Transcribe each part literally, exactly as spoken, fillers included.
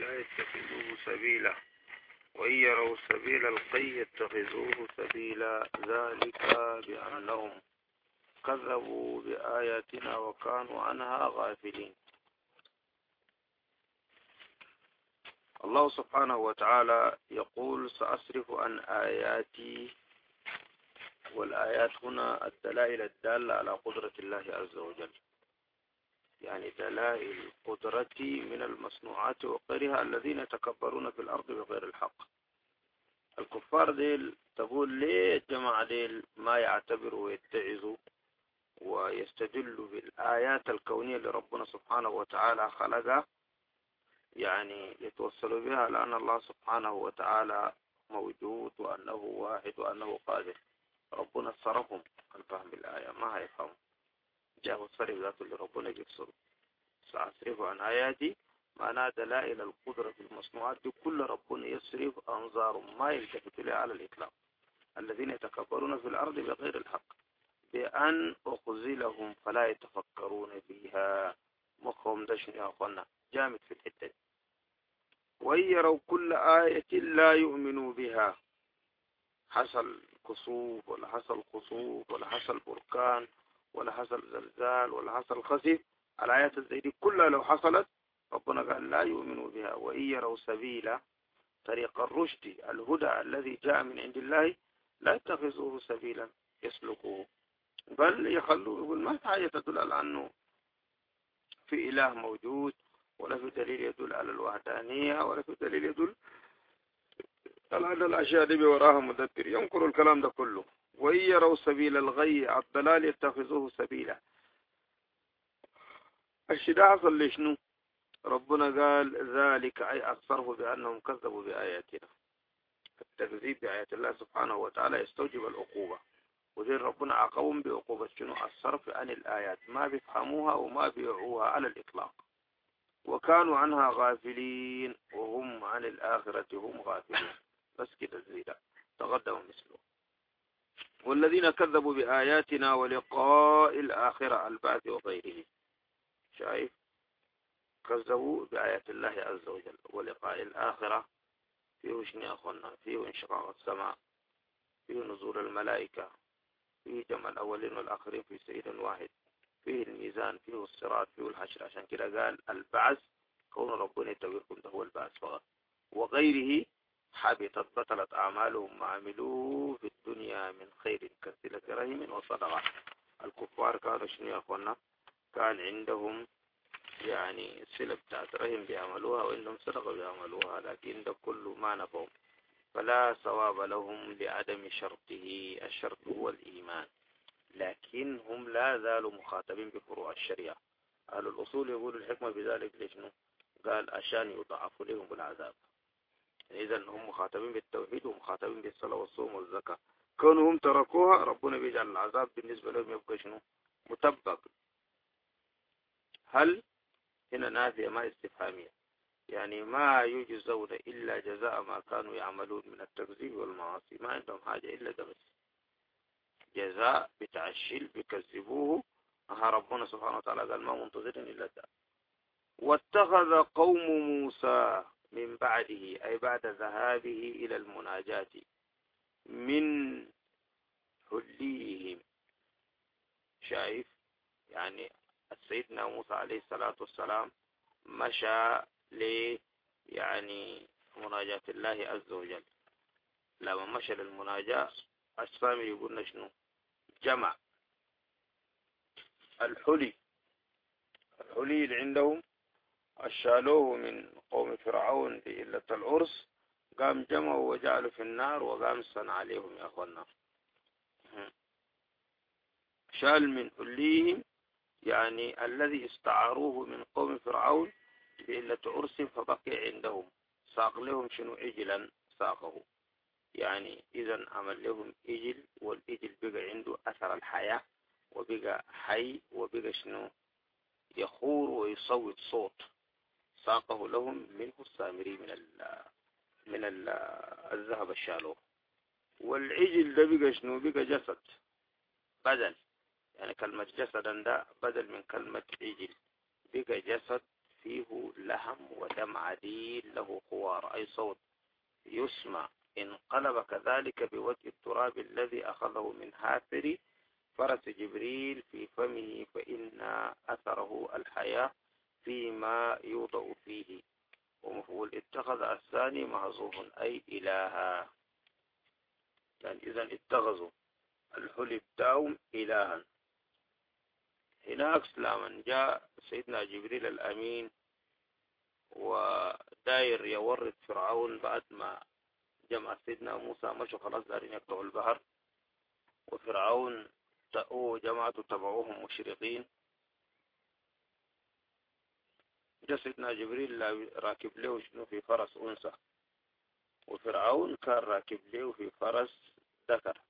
لا يتخذوه سبيلا وإن يروا سبيل الغي يتخذوه سبيلا ذلك بأنهم كذبوا بآياتنا وكانوا عنها غافلين. الله سبحانه وتعالى يقول سأصرف عن آياتي، والآيات هنا الدلائل الدالة على قدرة الله عز وجل، يعني دلائل قدرتي من المصنوعات وغيرها الذين يتكبرون في الأرض بغير الحق. الكفار ديل تقول ليه الجماعة ديل ما يعتبروا ويتعظوا ويستدلوا بالآيات الكونية اللي ربنا سبحانه وتعالى خلقها، يعني يتوصلوا بها لأن الله سبحانه وتعالى موجود وأنه واحد وأنه قادر. ربنا صرفهم عن فهم الآية، ما هيفهموا. جاءوا الصرف ذاته اللي ربنا يكسره. سأصرف عن آياتي معناه دلائل القدرة في المصنوعات دي كل ربنا يصرف أنظارهم ما يلتفت لها على الإطلاق الذين يتكبرون في الأرض بغير الحق بأن أخزلهم فلا يتفكرون فيها. مخهم دشن يا أخوانا جامد في الحتة. وإن يروا كل آية لا يؤمنوا بها، حصل كسوف ولا حصل خسوف ولا حصل بركان ولا حصل زلزال ولا حصل خسف، الآيات زي دي كلها لو حصلت ربنا قال لا يؤمنوا بها. وإن يروا سبيلا طريق الرشد الهدى الذي جاء من عند الله لا يتخذوه سبيلا يسلكوه، بل يخلوه. يقول ما في حاجة تدل على أنه في إله موجود، ولا في دليل يدل على الوحدانية، ولا في دليل يدل على أن الأشياء دي وراها مدبر. ينكر الكلام ده كله. وإن يروا سبيل الغي الضلال يتخذوه سبيلا. الشداء حصل لشنو؟ ربنا قال ذلك أي أكثره بأنهم كذبوا بآياتنا. التكذيب بآيات الله سبحانه وتعالى يستوجب العقوبة، وذي ربنا عاقبهم بعقوبة شنو؟ الصرف عن الآيات، ما بيفهموها وما بيوعوها على الإطلاق. وكانوا عنها غافلين وهم عن الآخرة هم غافلين. بس كده زيدا تقدم مثله. والذين كذبوا بآياتنا ولقاء الآخرة البعث وغيره. شايف؟ كذبوا بآيات الله عز وجل ولقاء الآخرة. فيه شنو أخونا؟ فيه انشقاق السماء، فيه نزول الملائكة، فيه جمع الأولين والآخرين في سيد واحد، فيه الميزان، فيه الصراط، فيه الحشر. عشان كده قال البعث كون ربنا يتويركم ده هو البعث فقط. وغيره حبطت بطلت أعمالهم ما عملوه في الدنيا من خير كسلة رحم وصدقة. الكفار كانوا شنو يا أخوانا؟ كان عندهم يعني سلة بتاعت رحم بيعملوها وعندهم صدقة بيعملوها، لكن ده كله ما نفعهم، فلا ثواب لهم لعدم شرطه. الشرط هو الإيمان، لكن هم لا زالوا مخاطبين بفروع الشريعة. أهل الأصول يقول الحكمة بذلك ليشنو؟ قال عشان يضعف لهم العذاب. إذا هم مخاطبين بالتوحيد ومخاطبين بالصلاة والصوم والزكاة، كونهم تركوها ربنا بيجعل العذاب بالنسبة لهم يبقى شنو؟ مطبق. هل هنا نافية ما استفهامية، يعني ما يجزون إلا جزاء ما كانوا يعملون من التكذيب والمعاصي. ما عندهم حاجة إلا ده بس، جزاء بتاع الشيل بيكذبوه. أها ربنا سبحانه وتعالى قال ما منتظرين إلا ده. واتخذ قوم موسى من بعده أي بعد ذهابه إلى المناجاة من حليهم. شايف؟ يعني سيدنا موسى عليه الصلاة والسلام مشى ل يعني مناجاة الله عز وجل. لما مشى للمناجاة السامي يقولنا شنو؟ جمع الحلي. الحلي اللي عندهم أشالوه من قوم فرعون لإلة العرس، قام جمعوا وجعلوا في النار وقام صنع عليهم يا أخوانا. شال من حليهم يعني الذي استعاروه من قوم فرعون لإلة عرس فبقي عندهم. ساق لهم شنو؟ عجلا ساقه. يعني إذا عمل لهم إجل، والإجل بقى عنده أثر الحياة وبقى حي وبقى شنو؟ يخور ويصوت صوت. ساقه لهم منه السامري من ال من ال الذهب الشالوه. والعجل ده بقى شنو؟ بقى جسد بدل، يعني كلمة جسدا ده بدل من كلمة عجل، بقى جسد فيه لحم ودم عديل له خوار، أي صوت يسمع. انقلب كذلك بوجه التراب الذي أخذه من حافر فرس جبريل في فمه، فإن أثره الحياة فيما يوضع فيه. ومفعول اتخذ الثاني محذوف أي إلها، يعني إذا اتخذوا الحلي بتاعهم إلها. هناك لما جاء سيدنا جبريل الأمين وداير يورد فرعون بعد ما جمع سيدنا موسى مشوا خلاص دارين يقطعوا البحر، وفرعون تأوه جماعته تبعوهم مشرقين. جاء سيدنا جبريل راكب له شنو في فرس أنثى، وفرعون كان راكب له في فرس ذكر.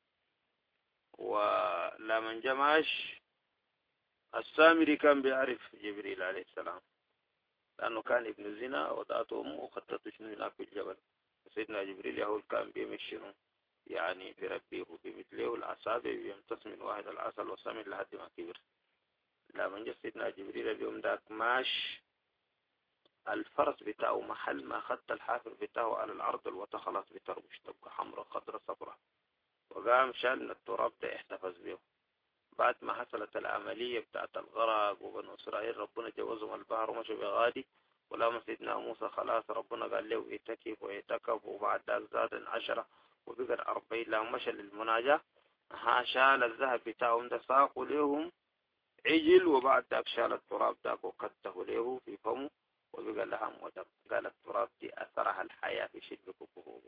ولما جمعش السامري كان بيعرف جبريل عليه السلام لأنه كان ابن زنا وضعته أمه وخطته شنو هناك في الجبل. سيدنا جبريل يهول كان بيمشي يعني بربيه بمثله العصابة بيمتص من واحد العسل وسمن لحد ما كبر. لما جاء سيدنا جبريل اليوم داك ماش الفرس بتاعه محل ما خدت الحافر بتاعه على الأرض الوطا خلاص بتربش تبقى حمراء خضراء صفراء، وقام شال من التراب ده احتفظ به. بعد ما حصلت العملية بتاعت الغرق وبنو إسرائيل ربنا جوزهم البحر ومشوا بغادي، ولما سيدنا موسى خلاص ربنا قال له اتكف ويتكف، وبعد ذلك زاد عشرة وبقى أربعين. لما مشى للمناجاة ها شال الذهب بتاعهم ده ساقوا لهم عجل، وبعد ذلك شال التراب ذاك وقته له في فمه وبقى لهم ودم. قال التراب دي أثرها الحياة في شدة كفوه.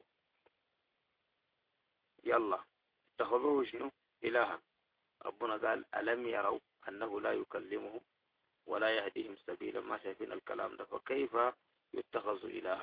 يلا اتخذوه شنو إلها. ربنا قال ألم يروا أنه لا يكلمهم ولا يهديهم سبيلا. ما شايفين الكلام ده، فكيف يتخذ إلها؟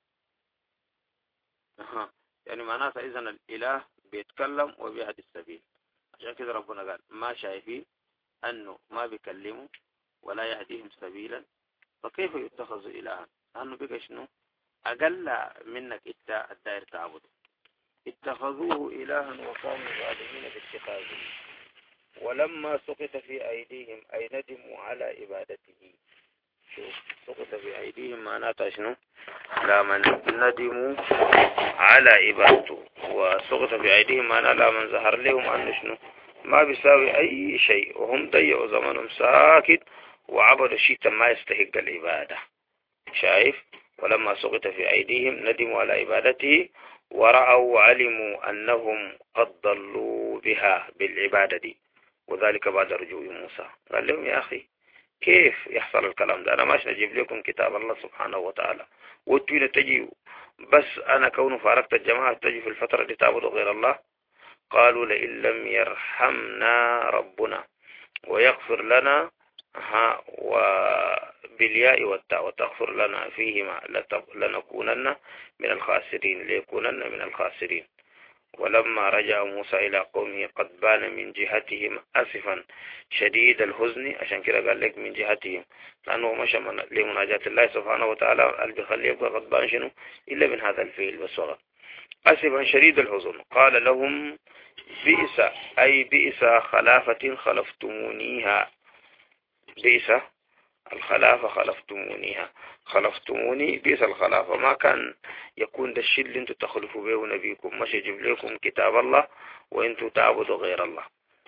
أها. يعني معناتها إذن الإله بيتكلم وبيهدي السبيل. عشان كده ربنا قال ما شايفين أنه ما بيكلموا ولا يهديهم سبيلا، فكيف يتخذ إلها؟ لأنه بقى شنو أقل منك إنت الدائر تعبده. اتخذوه إلها وقاموا ظالمين باتخاذه، ولما سقط في أيديهم أي ندموا على عبادته. شوف سقط في أيديهم معناتها شنو؟ لما ندموا على عبادته، وسقط في أيديهم معناتها لما ظهر لهم أنه شنو ما بيساوي أي شيء، وهم ضيعوا زمنهم ساكت وعبدوا شيء ما يستحق العبادة. شايف؟ ولما سقط في أيديهم ندموا على عبادته ورأوا وعلموا أنهم قد ضلوا بها بالعبادة دي، وذلك بعد رجوع موسى. قال لهم يا أخي كيف يحصل الكلام ده؟ أنا ماش نجيب لكم كتاب الله سبحانه وتعالى وتويل تجي بس أنا كون فارقت الجماعة تجي في الفترة اللي تعبدوا غير الله. قالوا لئن لم يرحمنا ربنا ويغفر لنا ها وبالياء والتاء وتغفر لنا فيهما لنكونن من الخاسرين ليكونن من الخاسرين. ولما رجع موسى إلى قومه قد بان من جهتهم أسفا شديد الحزن. عشان كده قال لك من جهتهم لأنه مشى لمناجاة الله سبحانه وتعالى اللي بيخليه يبقى غضبان شنو إلا من هذا الفعل بس فقط. أسفا شديد الحزن قال لهم بئس أي بئس خلافة خلفتمونيها. بئس الخلافة خلفتمونيها، خلفتموني بئس الخلافة. ما كان يكون ده الشيء اللي انتوا تخلفوا به نبيكم، مش يجيب لكم كتاب الله وانتوا تعبدوا غير الله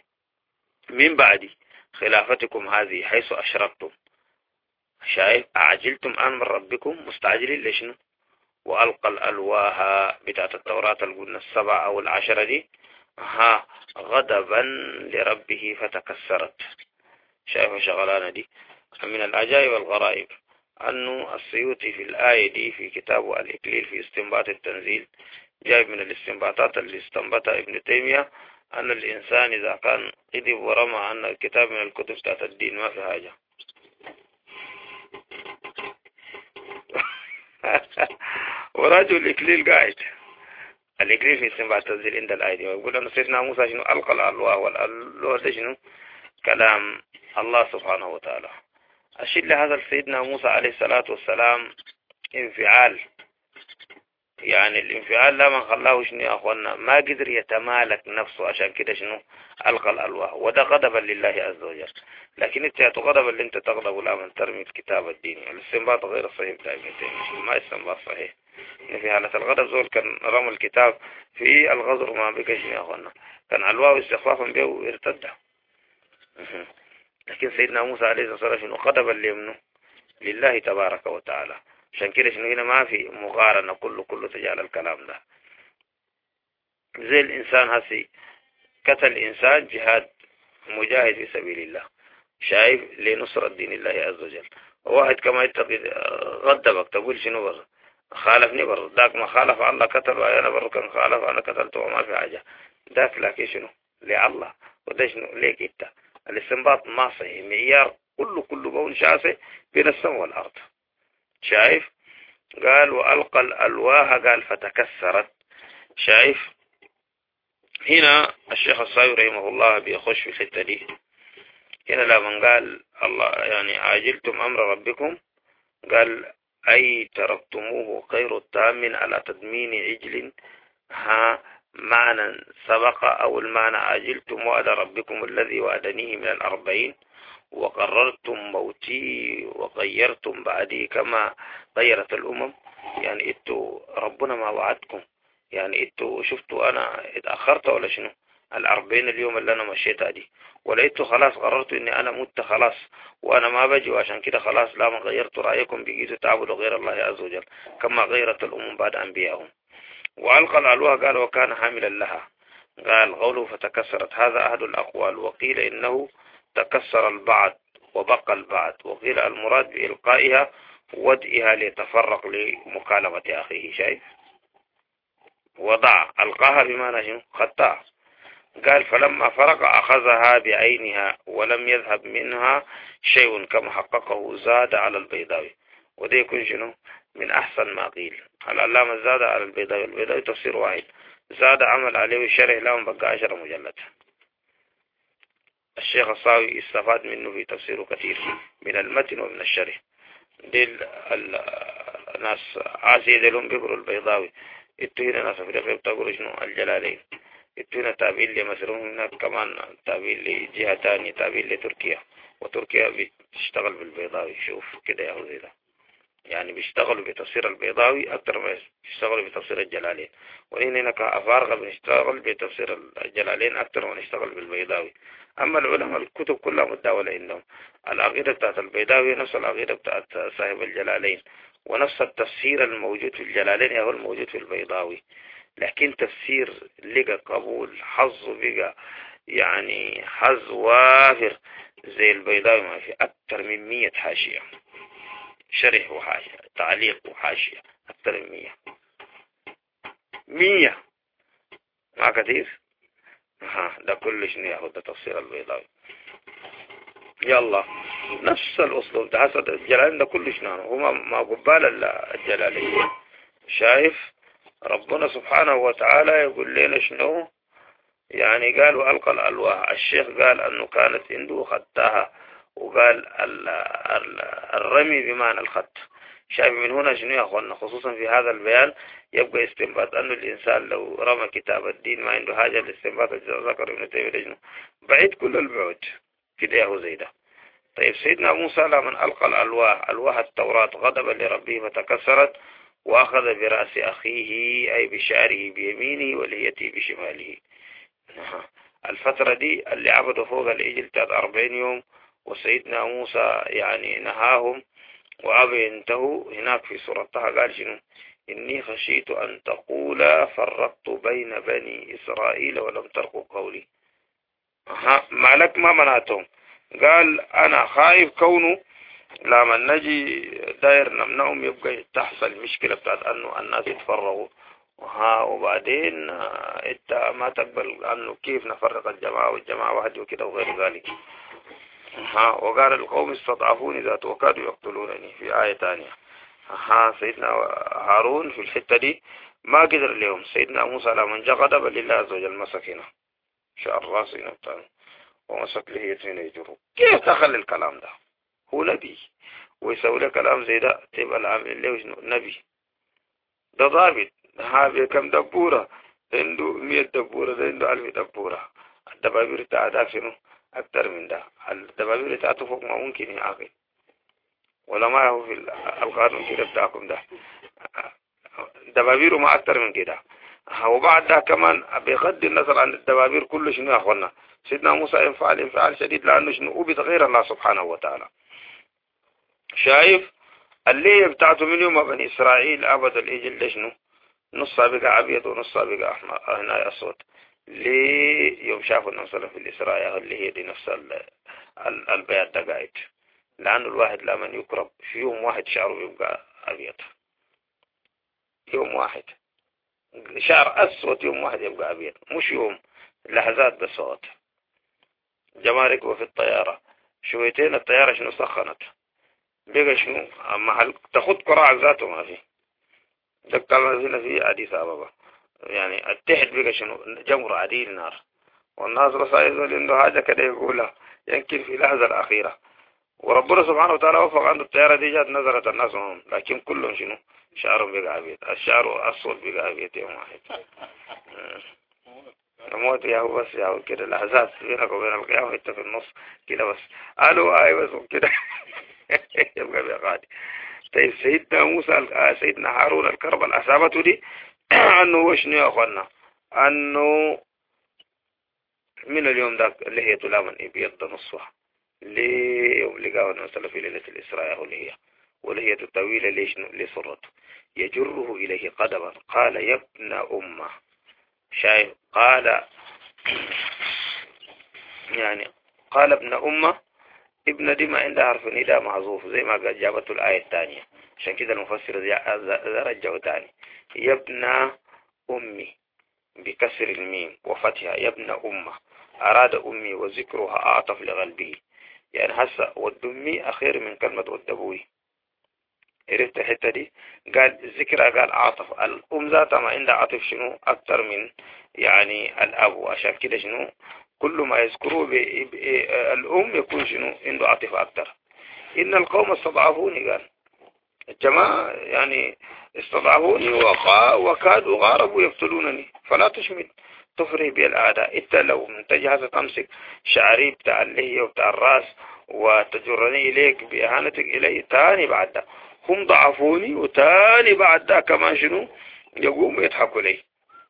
من بعد خلافتكم هذه حيث أشركتم. شايف أعجلتم آن من ربكم مستعجلين ليشنو؟ وألقى الألواها بتاعت التوراة القلنا السبع أو العشرة دي ها غضبا لربه فتكسرت. شايف شغلانة دي من العجائب الغرائب أنه السيوطي في الآية دي في كتابه الإكليل في استنباط التنزيل جايب من الاستنباطات اللي استنبطها ابن تيمية أن الإنسان إذا كان قدب ورمى أن الكتاب من الكتب بتاعت الدين ما في حاجة. ورجل الإكليل قاعد الإكليل في استنباط التنزيل عند الآية دي ويقول أن سيدنا موسى شنو ألقى الألواح والألواح ده شنو كلام الله سبحانه وتعالى. أشيل لهذا سيدنا موسى عليه الصلاة والسلام انفعال يعني الانفعال لا من خلاه شنو يا اخوانا ما قدر يتمالك نفسه، عشان كده شنو ألقى الألواح، وده غضبا لله عز وجل. لكن انت غضبا اللي انت تغضب لا من ترمي الكتاب الديني. الاستنباط غير صحيح بتاع ابن تيمية، ما استنباط صحيح. في حالة الغضب زول كان رمى الكتاب في الغزر ما بقى شنو يا اخوانا، كان علواه استخفافا به وارتد. لكن سيدنا موسى عليه الصلاة والسلام شنو غضبا لمنه لله تبارك وتعالى. عشان كده شنو هنا ما في مقارنة، كله كله تجعل الكلام ده زي الإنسان هسي قتل إنسان جهاد مجاهد في سبيل الله، شايف لنصرة دين الله عز وجل. واحد كما يتقي غضبك تقول شنو بر خالفني بر ذاك ما خالف الله قتل وأنا بر كان خالف أنا قتلته وما في حاجة ذاك، لكن شنو لله وده شنو ليك انت. الاستنباط ما صحيح، معيار كله كله بون شاسع بين السماء والأرض. شايف قال وألقى الألواح قال فتكسرت. شايف هنا الشيخ الصاوي رحمه الله بيخش في الحتة دي. هنا لما قال الله يعني عاجلتم أمر ربكم، قال أي تركتموه غير التام على تدمين عجل، ها معنى سبق أو المعنى عاجلتم وعد ربكم الذي وعدنيه من الأربعين وقررتم موتي وغيرتم بعدي كما غيرت الأمم. يعني إنتوا ربنا ما وعدكم، يعني إنتوا شفتوا أنا اتأخرت ولا شنو الأربعين اليوم اللي أنا مشيتها دي، ولا إنتوا خلاص قررتوا إني أنا مت خلاص وأنا ما بجي، وعشان كده خلاص لا ما غيرتوا رأيكم بقيتوا تعبدوا غير الله عز وجل كما غيرت الأمم بعد أنبيائهم. وألقى الألواح قال وكان حاملا لها، قال قوله فتكسرت هذا أحد الأقوال، وقيل إنه تكسر البعض وبقى البعض، وقيل المراد بإلقائها ودئها ليتفرق لمكالمة أخيه. شايف وضع ألقاها بمعنى شنو خطأ. قال فلما فرق أخذها بعينها ولم يذهب منها شيء كما حققه زاد على البيضاوي. وده يكون شنو من أحسن ما قيل. العلامة زاد على البيضاوي، البيضاوي تفسير واحد، زاد عمل عليه الشرح لهم بقى عشر مجلد. الشيخ الصاوي استفاد منه في تفسيره كثير من المتن ومن الشرح. ديل الناس عاسية ديلهم بيقروا البيضاوي، انتو هنا ناس افريقيا بتقولوا شنو الجلالين، انتو هنا تابعين لمصر، هناك كمان تابعين لجهة تانية تابعين لتركيا، وتركيا بتشتغل بالبيضاوي. شوف كده يا هوزي ده، يعني بيشتغلوا بتفسير البيضاوي أكثر ما بيشتغلوا بتفسير الجلالين. وهنا كأفارقة بنشتغل بتفسير الجلالين أكثر ما نشتغل بالبيضاوي. أما العلماء الكتب كلها متداولة عندهم، العقيدة بتاعت البيضاوي نفس العقيدة بتاعت صاحب الجلالين، ونفس التفسير الموجود في الجلالين هو الموجود في البيضاوي. لكن تفسير لقى قبول حظه بقى يعني حظ وافر زي البيضاوي ما في أكثر من مية حاشية، شرح وحاشية تعليق وحاشية أكثر من مية مية ما كثير. ها ده كل شنو ياخد ده تفسير البيضاوي. يلا نفس الأسلوب ده حسد الجلالين ده كل شنو هما ما قبال الجلالين. شايف ربنا سبحانه وتعالى يقول لنا شنو يعني قال وألقى الألواح. الشيخ قال أنه كانت عنده خطها، وقال الرمي بمعنى الخط. شايف من هنا شنو يا أخوانا خصوصا في هذا البيان يبقى استنباط أنه الإنسان لو رمى كتاب الدين ما عنده حاجة للاستنباط ذكر ابن تيمية بعيد كل البعد كده يا هو زي ده. طيب سيدنا موسى لمن ألقى الألواح ألواح التوراة غضبا لربه فتكسرت، وأخذ برأس أخيه أي بشعره بيمينه وليته بشماله. الفترة دي اللي عبدوا فوق العجل بتاعت أربعين يوم، وسيدنا موسى يعني نهاهم وأبوا ينتهوا. هناك في سورة طه قال شنو إني خشيت أن تقول فرقت بين بني إسرائيل ولم ترقوا قولي. ها مالك ما منعتهم، قال أنا خايف كونه لما نجي داير نمنعهم يبقى تحصل مشكلة بتاعت أنه الناس يتفرغوا. ها وبعدين انت ما تقبل انه كيف نفرق الجماعة والجماعة واحد وكده وغير ذلك. ها وقال القوم استضعفوني ذات وكادوا يقتلونني في آية تانية. ها سيدنا هارون في الحتة دي ما قدر اليوم. سيدنا موسى لما جاء غضب لله عز وجل مسكنا شاء الراس نبتان ومسك له يتين يجره. كيف تخلي الكلام ده؟ هو نبي ويسوي له كلام زي ده تبقى العامل له نبي؟ ده ضابط هذه كم دبورة عنده مية دبورة ده عنده ألف دبورة الدبابير بتاعتها شنو أكتر من ده الدبابير بتاعته فوق ما ممكن يا أخي ولا ما هو في القانون كده بتاعكم ده دبابيره ما أكتر من كده وبعد ده كمان بغض النظر عن الدبابير كله شنو يا أخوانا سيدنا موسى ينفعل انفعال شديد لأنه شنو أوبد غير الله سبحانه وتعالى شايف اللي بتاعته من يوم بني إسرائيل أبد الإجل ده شنو نص بقى أبيض ونص بقى أحمر هنا أسود ليه يوم شافوا النبي صلى الله عليه وسلم في الإسراء اللي هي دي نفس البيات ده قاعد لأنه الواحد لما يقرب في يوم واحد شعره يبقى أبيض يوم واحد شعر أسود يوم واحد يبقى أبيض مش يوم لحظات بصوت جمارك وفي الطيارة شويتين الطيارة شنو سخنت بقى شنو محل تاخد قراع ذاته ما في ده كان هنا في أديس أبابا يعني التحت بقى شنو جمر عديل نار والناس رسائل عنده حاجة كده يقولها يمكن في اللحظة الأخيرة وربنا سبحانه وتعالى وفق عنده الطيارة دي جات نظرت الناس هم لكن كلهم شنو شعرهم بقى أبيض الشعر أسود بقى أبيض يوم واحد الموت يا هو بس يا هو كده لحظات بينك وبين القيامة انت في النص كده بس قالوا اي بس كده يبقى بيقعد طيب سيدنا موسى سيدنا هارون الكرب الأصابته دي انه هو شنو يا اخوانا انه من اليوم ذاك اللي هي تلاما ابيض نصفها ليوم لقاه النبي في ليلة الإسراء والهي والهي الطويلة ليش لسرته يجره إليه قدما قال يا ابن أمه شايف قال يعني قال ابن أمه ابن دي ما عنده حرف نداء معذوف زي ما قال جابته الآية الثانية عشان كده المفسر رجعه ثاني يا ابن أمي بكسر الميم وفتحها يا ابن أمه أراد أمي وذكرها أعطف لقلبه يعني هسه والدمي أخير من كلمة والدبوي عرفت الحتة دي قال ذكرها قال عاطف الأم ذاتها ما عندها عاطف شنو أكتر من يعني الأب عشان كده شنو كل ما يذكروه الأم يكون شنو عنده عاطفة أكتر إن القوم استضعفوني قال الجماعة يعني استضعفوني وكادوا غاربوا يقتلونني فلا تشمل تفرح بالأعداء إنت لو منتجهة تمسك شعري بتاع اللي هي وبتاع الراس وتجرني إليك بإهانتك إلي تاني بعد ده هم ضعفوني وتاني بعد ده كمان شنو يقوم يضحكوا لي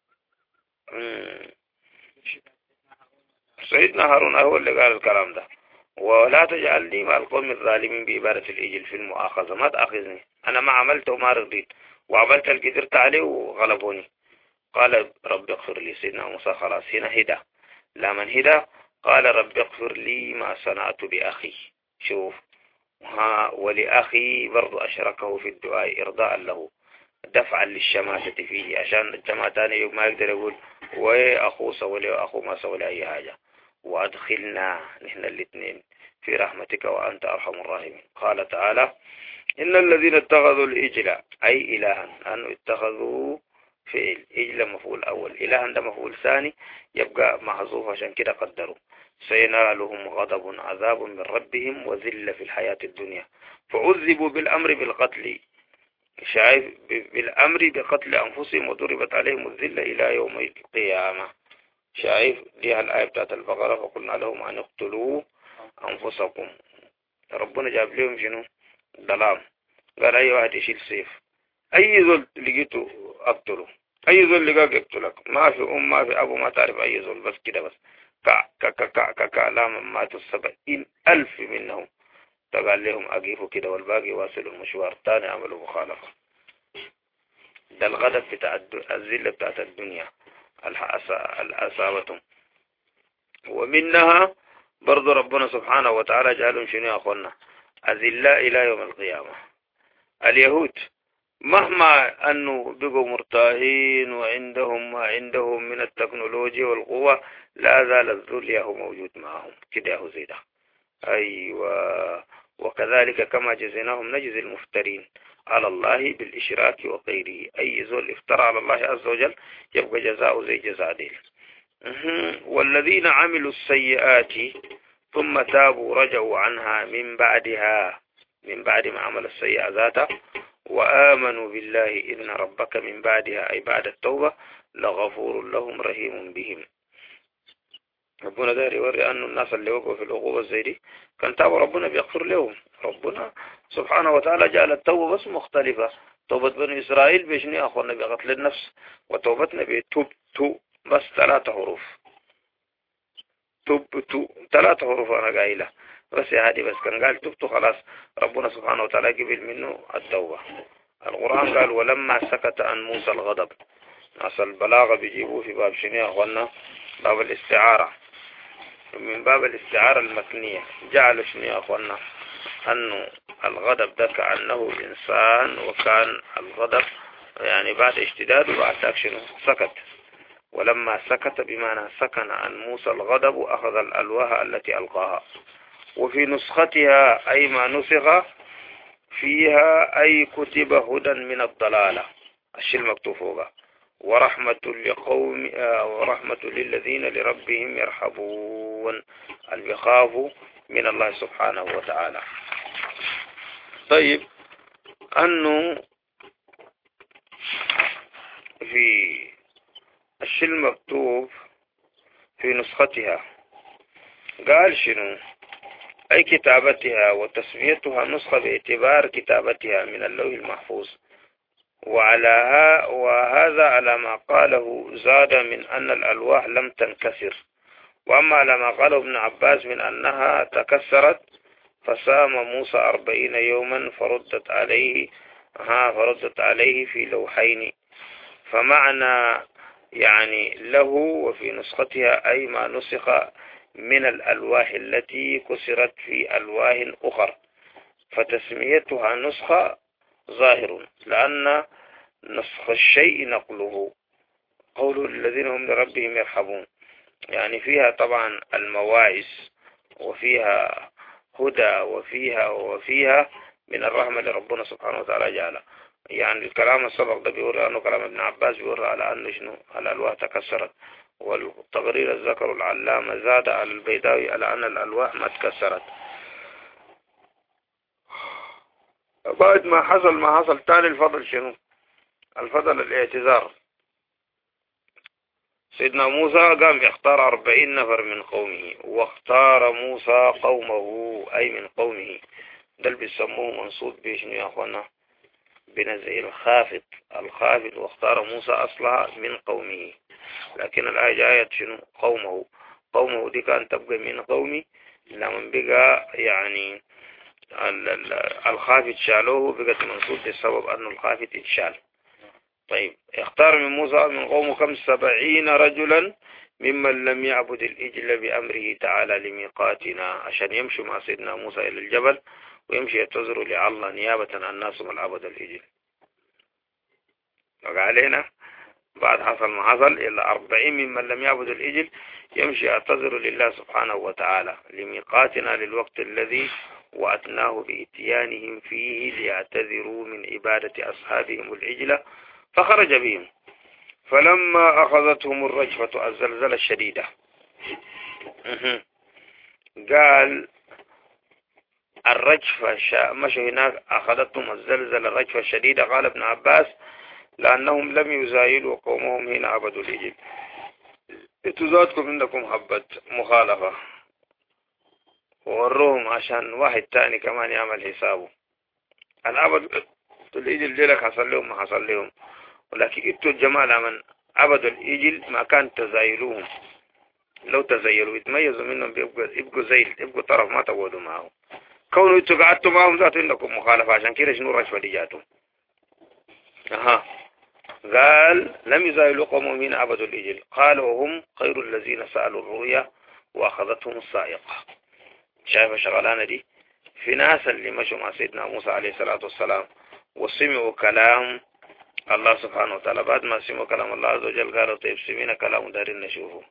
سيدنا هارون هو اللي قال الكلام ده ولا تجعلني مع القوم الظالمين بإبادة الإجل في المؤاخذة ما تأخذني أنا ما عملت وما رضيت وعملت اللي قدرت عليه وغلبوني قال رب اغفر لي سيدنا موسى خلاص هنا هدى لا من هدى قال رب اغفر لي ما صنعت بأخي شوف ها ولأخي برضو أشركه في الدعاء إرضاء له دفعا للشماتة فيه عشان الجماعة تاني ما يقدر يقول وأخوه سوى وأخو ما سوى أي حاجة وأدخلنا نحن الاثنين في رحمتك وأنت أرحم الراحمين قال تعالى إن الذين اتخذوا الإجل أي إلها أنه اتخذوا فعل إجل مفعول أول إلها ده مفعول ثاني يبقى محذوف عشان كده قدروا سينالهم غضب عذاب من ربهم وذل في الحياة الدنيا فعذبوا بالأمر بالقتل شايف بالأمر بقتل أنفسهم وضربت عليهم الذلة إلى يوم القيامة شايف دي الآية بتاعت البقرة فقلنا لهم أن اقتلوا أنفسكم ربنا جاب لهم شنو ظلام قال أي واحد يشيل سيف أي ذل لقيته أقتله أي ذل لقاك يقتلك ما في أم ما في أبو ما تعرف أي ذل بس كده بس كع كع كع كع كع لا ماتوا السبعين ألف منهم فقال لهم أقيفوا كده والباقي واصلوا المشوار تاني عملوا مخالفة ده الغضب بتاع الذلة بتاعت الدنيا الأصابتهم ومنها برضو ربنا سبحانه وتعالى جعلهم شنو يا أخوانا أذلاء إلى يوم القيامة اليهود مهما أنه بقوا مرتاحين وعندهم ما عندهم من التكنولوجيا والقوة لا زال الذل يهو موجود معهم كده يهو زي ده أيوة وكذلك كما جزيناهم نجزي المفترين على الله بالإشراك وغيره أي زول افترى على الله عز وجل يبقى جزاء زي جزاء ديل والذين عملوا السيئات ثم تابوا رجعوا عنها من بعدها من بعد ما عمل السيئة ذاته وآمنوا بالله إن ربك من بعدها أي بعد التوبة لغفور لهم رحيم بهم. ربنا داير يوري أنه الناس اللي وقعوا في العقوبة زي دي كان تابوا ربنا بيغفر لهم. ربنا سبحانه وتعالى جعل التوبة بس مختلفة. توبة بني إسرائيل بيشني يا أخوانا بقتل النفس، وتوبتنا بتوبتو بس ثلاثة حروف. توبتو ثلاثة حروف أنا قايلة بس يا هادي، بس كان قال توبتو خلاص ربنا سبحانه وتعالى قبل منه التوبة. القرآن قال ولما سكت عن موسى الغضب. أصل البلاغة بيجيبوه في باب شنو يا أخوانا؟ باب الاستعارة. من باب الاستعارة المكنية جعلوا شنو يا أخوانا؟ أنه الغضب ده كأنه إنسان، وكان الغضب يعني بعد اشتداد وبعد ذاك شنو سكت. ولما سكت بمعنى سكن عن موسى الغضب وأخذ الألواح التي ألقاها. وفي نسختها أي ما نسخ فيها أي كتب هدى من الضلالة، الشيء المكتوب فوقها، ورحمة لقوم ورحمة للذين لربهم يرحبون، اللي بيخافوا من الله سبحانه وتعالى. طيب أنه في الشيء المكتوب في نسختها قال شنو؟ أي كتابتها وتسميتها نسخة باعتبار كتابتها من اللوح المحفوظ. وعلى ها وهذا على ما قاله زاد من أن الألواح لم تنكسر. وأما على ما قاله ابن عباس من أنها تكسرت فسام موسى أربعين يوما فردت عليه ها فردت عليه في لوحين. فمعنى يعني له وفي نسختها أي ما نسخ من الألواح التي كسرت في ألواح أخر. فتسميتها نسخة ظاهر، لأن نسخ الشيء نقله. قول الذين هم لربهم يرحبون يعني فيها طبعا المواعظ وفيها هدى وفيها وفيها من الرحمة لربنا سبحانه وتعالى جعله. يعني الكلام السبق ده بيوري أنه كلام ابن عباس بيوري على أنه شنو الألواح تكسرت. والتقرير الذكر العلامة زاد على البيداوي على أن الألواح ما تكسرت. بعد ما حصل ما حصل تاني الفضل شنو؟ الفضل الاعتذار. سيدنا موسى قام يختار أربعين نفر من قومه، واختار موسى قومه أي من قومه. ده اللي بيسموه منصوب بيشنو يا أخوانا؟ بنزع الخافض. الخافض واختار موسى أصلها من قومه، لكن الآية جاية شنو؟ قومه. قومه دي كان تبقى من قومي لمن بقى يعني الخافض شالوه بقت منصوب بسبب أن الخافض اتشال. طيب اختار من موسى من قومه كم؟ سبعين رجلا ممن لم يعبد الإجل بأمره تعالى لميقاتنا، عشان يمشوا مع سيدنا موسى إلى الجبل ويمشي يعتذر لله نيابة عن الناس من عبد الإجل. وقع علينا بعد حصل ما حصل إلا أربعين ممن لم يعبد الإجل يمشي يعتذر لله سبحانه وتعالى لميقاتنا للوقت الذي وأتناه بإتيانهم فيه ليعتذروا من عبادة أصحابهم العجلة. فخرج بهم فلما أخذتهم الرجفة الزلزلة الشديدة. قال الرجفة مشوا هناك أخذتهم الزلزلة الرجفة الشديدة. قال ابن عباس لأنهم لم يزايلوا قومهم هنا عبدوا الإجل. اتزادكم عندكم حبة مخالفة ووروهم عشان واحد تاني كمان يعمل حسابه. العبد الإجل ديلك حصل لهم ما حصل لهم، ولكن اتوا الجماعة من عبدوا الإجل ما كان تزايلوهم. لو تزايلوا يتميزوا منهم بيبقوا يبقوا زيل، يبقوا طرف ما تقعدوا معهم. كونوا انتوا قعدتوا معهم ذاتوا عندكم مخالفة، عشان كده شنو الرجفة دي جاتوا. اها قال لم يزايلوا قومهم من عبدوا الإجل. قال وهم خير الذين سألوا الرؤيا وأخذتهم الصاعقة. شايف الشغلانة دي؟ في ناس اللي مشوا مع سيدنا موسى عليه الصلاة والسلام وسمعوا كلام الله سبحانه وتعالى، بعد ما سمعوا كلام الله عز وجل قالوا طيب سمعنا كلام دارين نشوفه.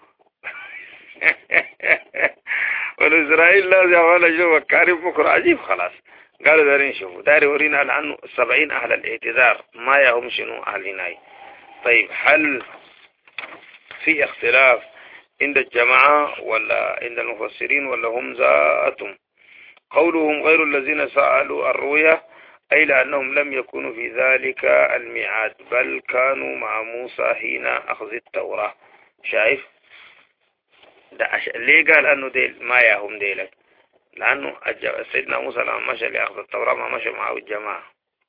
والإسرائيل لازم يعمل شوفه كارب بكرة عجيب. خلاص قالوا دارين نشوفه، داري ورينا عنه سبعين أهل الاعتذار ما يهم شنو أهل هناي. طيب هل في اختلاف عند الجماعة ولا عند المفسرين ولا هم ذاتهم؟ قولهم غير الذين سألوا الرؤيا أي لأنهم لم يكونوا في ذلك الميعاد بل كانوا مع موسى حين أخذ التوراة. شايف ده عش... ليه قال أنه ديل ما ياهم ديلك؟ لأنه سيدنا موسى لما مشى لأخذ التوراة ما مشى معه الجماعة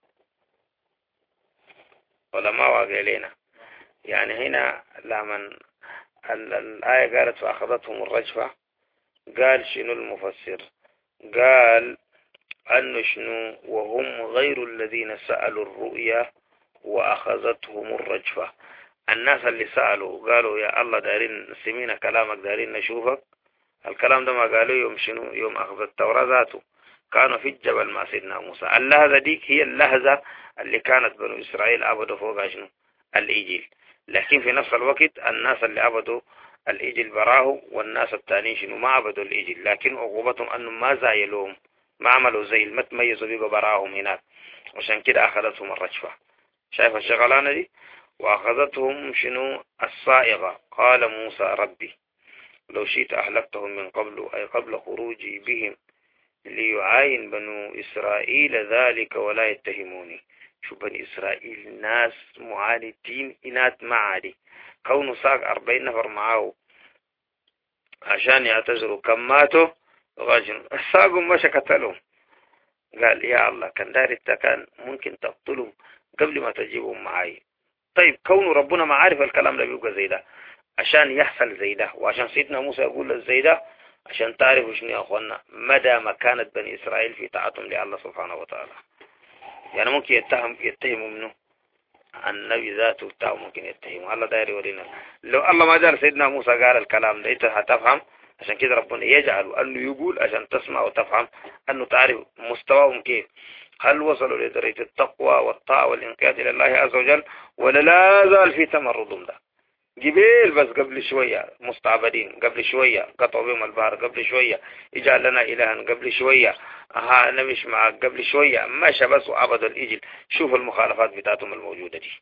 ولا ما واقع لنا. يعني هنا لمن الآية قالت فأخذتهم الرجفة، قال شنو المفسر؟ قال أنه شنو وهم غير الذين سألوا الرؤيا وأخذتهم الرجفة. الناس اللي سألوا قالوا يا الله دارين سمينا كلامك دارين نشوفك، الكلام ده ما قالوا يوم شنو؟ يوم أخذ التوراة ذاته كانوا في الجبل مع سيدنا موسى. اللهزة ديك هي اللهزة اللي كانت بنو إسرائيل عبدوا فوقها شنو؟ الإيجيل. لكن في نفس الوقت الناس اللي عبدوا الإيجيل براه والناس التانيين شنو ما عبدوا الإيجيل، لكن عقوبتهم أنهم ما زايلوهم، ما عملوا زي ما تميزوا بيقوا براهم هناك، عشان كده أخذتهم الرجفة. شايف الشغلانة دي؟ وأخذتهم شنو؟ الصائغة. قال موسى ربي لو شئت أهلكتهم من قبل أي قبل خروجي بهم ليعاين بنو إسرائيل ذلك ولا يتهموني. شو بني إسرائيل ناس معاندين إنات معادي، كونه ساق أربعين نفر معاه عشان يعتذروا كم ماتوا غاجن ساقوا مش قتلهم. قال يا الله كان داري كان ممكن تقتلهم قبل ما تجيبهم معاي. طيب كونه ربنا ما عارف الكلام ده بيبقى زي ده عشان يحصل زي ده، وعشان سيدنا موسى يقول زي ده عشان تعرفوا شنو يا اخوانا مدى مكانة بني اسرائيل في طاعتهم لله سبحانه وتعالى. يعني ممكن يتهم يتهموا منه النبي ذاته بتاعه، ممكن يتهموا الله داير يورينا. لو الله ما جعل سيدنا موسى قال الكلام ده انت هتفهم. عشان كده ربنا يجعل انه يقول عشان تسمع وتفهم، انه تعرف مستواهم كيف، هل وصلوا لدرجة التقوى والطاعة والانقياد الى الله عز وجل ولا لا زال في تمردهم ده. جبيل بس قبل شوية مستعبدين، قبل شوية قطعوا بهم البحر، قبل شوية اجعل لنا إلها، قبل شوية ها نمش معك، قبل شوية ماشى بس وعبدوا الإجل. شوف المخالفات بتاعتهم الموجودة دي.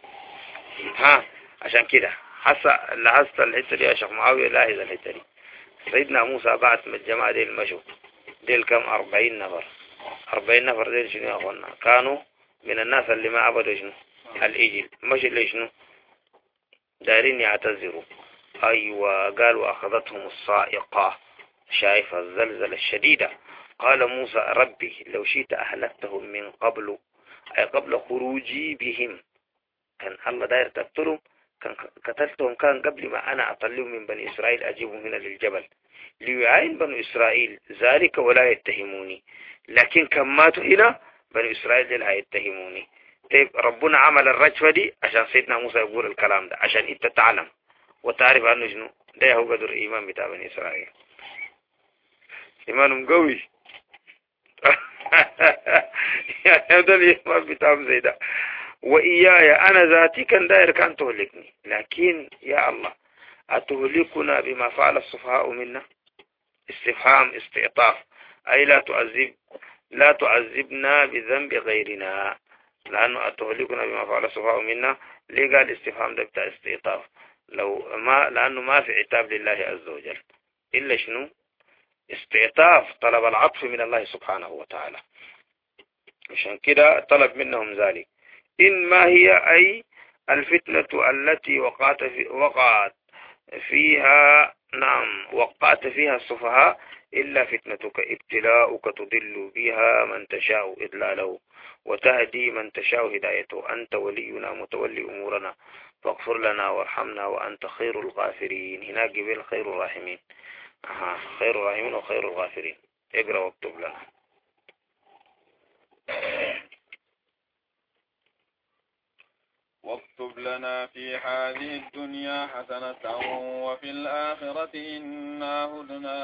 ها عشان كده حسا لاحظت الحتة دي يا شيخ معاوية، لاحظ الحتة دي. سيدنا موسى بعت من الجماعة دي المشوا ديل كم؟ أربعين نفر. أربعين نفر ديل شنو يا أخوانا؟ كانوا من الناس اللي ما عبدوا شنو؟ الإجل. مش اللي شنو؟ دارين يعتذروا. أيوة قالوا أخذتهم الصائقة. شايف الزلزلة الشديدة. قال موسى ربي لو شئت أهلكتهم من قبل أي قبل خروجي بهم. كان الله داير تقتلهم، كان قتلتهم كان قبل ما أنا أطلهم من بني إسرائيل أجيبهم هنا للجبل ليعاين بني إسرائيل ذلك ولا يتهموني. لكن كان ماتوا هنا بني إسرائيل لا يتهموني. طيب ربنا عمل الرجفة دي عشان سيدنا موسى يقول الكلام ده عشان انت تعلم وتعرف انه شنو ده هو قدر ايمان بتاع بني اسرائيل. ايمانهم قوي يعني ده الايمان بتاعهم زي ده. واياي انا ذاتي كان داير كان تهلكني، لكن يا الله اتهلكنا بما فعل السفهاء منا؟ استفهام استعطاف، اي لا تعذب لا تعذبنا بذنب غيرنا، لأنه أتهلكنا بما فعل السفهاء منا. ليه قال استفهام ده بتاع استئطاف؟ لو ما لأنه ما في عتاب لله عز وجل إلا شنو؟ استئطاف، طلب العطف من الله سبحانه وتعالى. عشان كده طلب منهم ذلك. إن ما هي أي الفتنة التي وقعت في وقعت فيها نعم وقعت فيها السفهاء إلا فتنتك ابتلاؤك تضل بها من تشاء إضلاله وتهدي من تشاء هدايته. أنت ولينا متولي أمورنا فاغفر لنا وارحمنا وأنت خير الغافرين. هناك قبل خير الراحمين. أها خير الراحمين وخير الغافرين. اقرأ واكتب لنا. واكتب لنا في هذه الدنيا حسنة وفي الآخرة إنا هدنا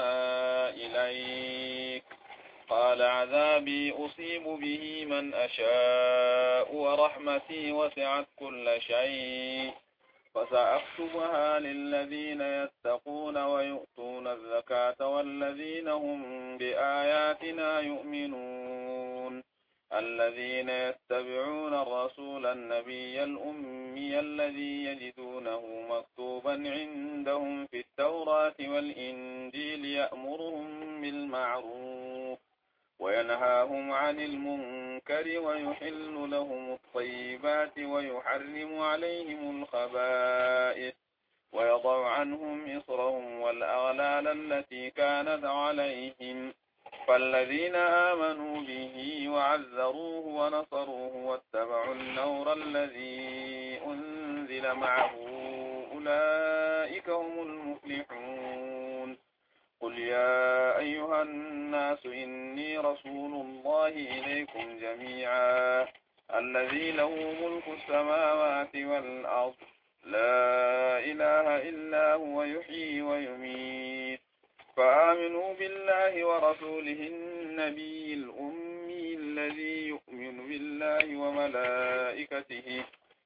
إليك. قال عذابي أصيب به من أشاء ورحمتي وسعت كل شيء فسأكتبها للذين يتقون ويؤتون الزكاة والذين هم بآياتنا يؤمنون. الذين يتبعون الرسول النبي الأمي الذي يجدونه مكتوبا عندهم في التوراة والإنجيل يأمرهم بالمعروف وينهاهم عن المنكر المنكر ويحل لهم الطيبات ويحرم عليهم الخبائث ويضع عنهم إصرهم والأغلال التي كانت عليهم فالذين آمنوا به وعزروه ونصروه واتبعوا النور الذي أنزل معه أولئك هم المفلحون. قل يا أيها الناس إني رسول الله إليكم جميعا الذي له ملك السماوات والأرض لا إله إلا هو يحيي ويميت فآمنوا بالله ورسوله النبي الأمي الذي يؤمن بالله وملائكته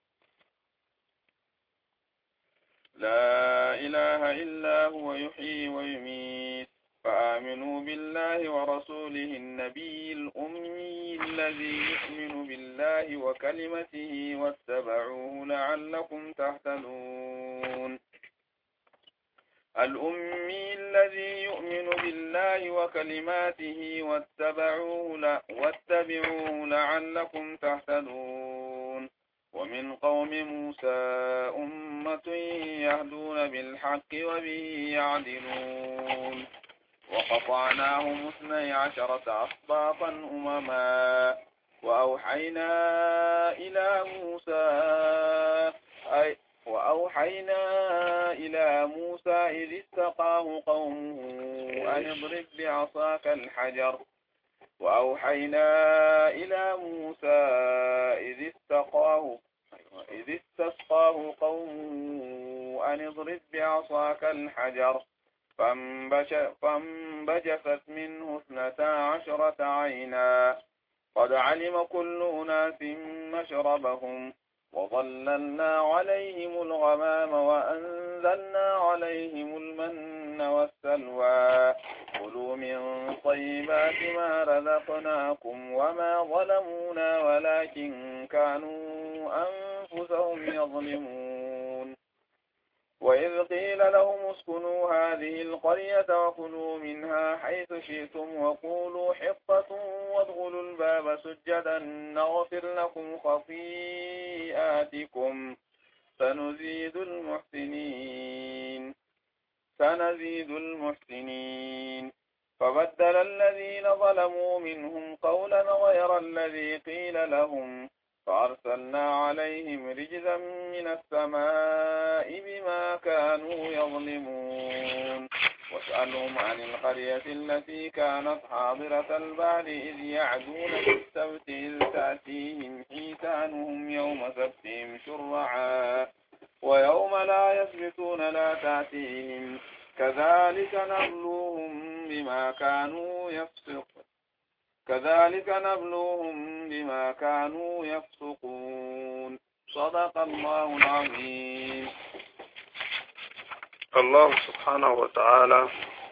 لا إله إلا هو يحيي ويميت فآمنوا بالله ورسوله النبي الأمي الذي يؤمن بالله وكلمته واتبعوه لعلكم تهتدون. الأمي الذي يؤمن بالله وكلماته واتبعوه واتبعوه لعلكم تهتدون. ومن قوم موسى أمة يهدون بالحق وبه يعدلون. وقطعناهم اثني عشرة أسباطا أمما وأوحينا إلى موسى أي وأوحينا إلى موسى إذ استقاه قومه أن اضرب بعصاك الحجر وأوحينا إلى موسى إذ استقاه إذ استسقاه قومه أن اضرب بعصاك الحجر فانبجست منه اثنتا عشرة عينا قد علم كل أناس مشربهم وظللنا عليهم الغمام وأنزلنا عليهم المن والسلوى كلوا من طيبات ما رزقناكم وما ظلمونا ولكن كانوا أنفسهم يظلمون. وإذ قيل لهم اسكنوا هذه القرية وكلوا منها حيث شئتم وقولوا حطة وادخلوا الباب سجدا نغفر لكم خطيئاتكم سنزيد المحسنين سنزيد المحسنين. فبدل الذين ظلموا منهم قولا غير الذي قيل لهم فأرسلنا عليهم رجزا من السماء بما كانوا يظلمون. واسألهم عن القرية التي كانت حاضرة البحر إذ يعدون في السبت إذ تأتيهم حيتانهم يوم سبتهم شرعا ويوم لا يسبتون لا تأتيهم كذلك نبلوهم بما كانوا يفسقون كذلك نبلوهم بما كانوا يفسقون. صدق الله العظيم. الله سبحانه وتعالى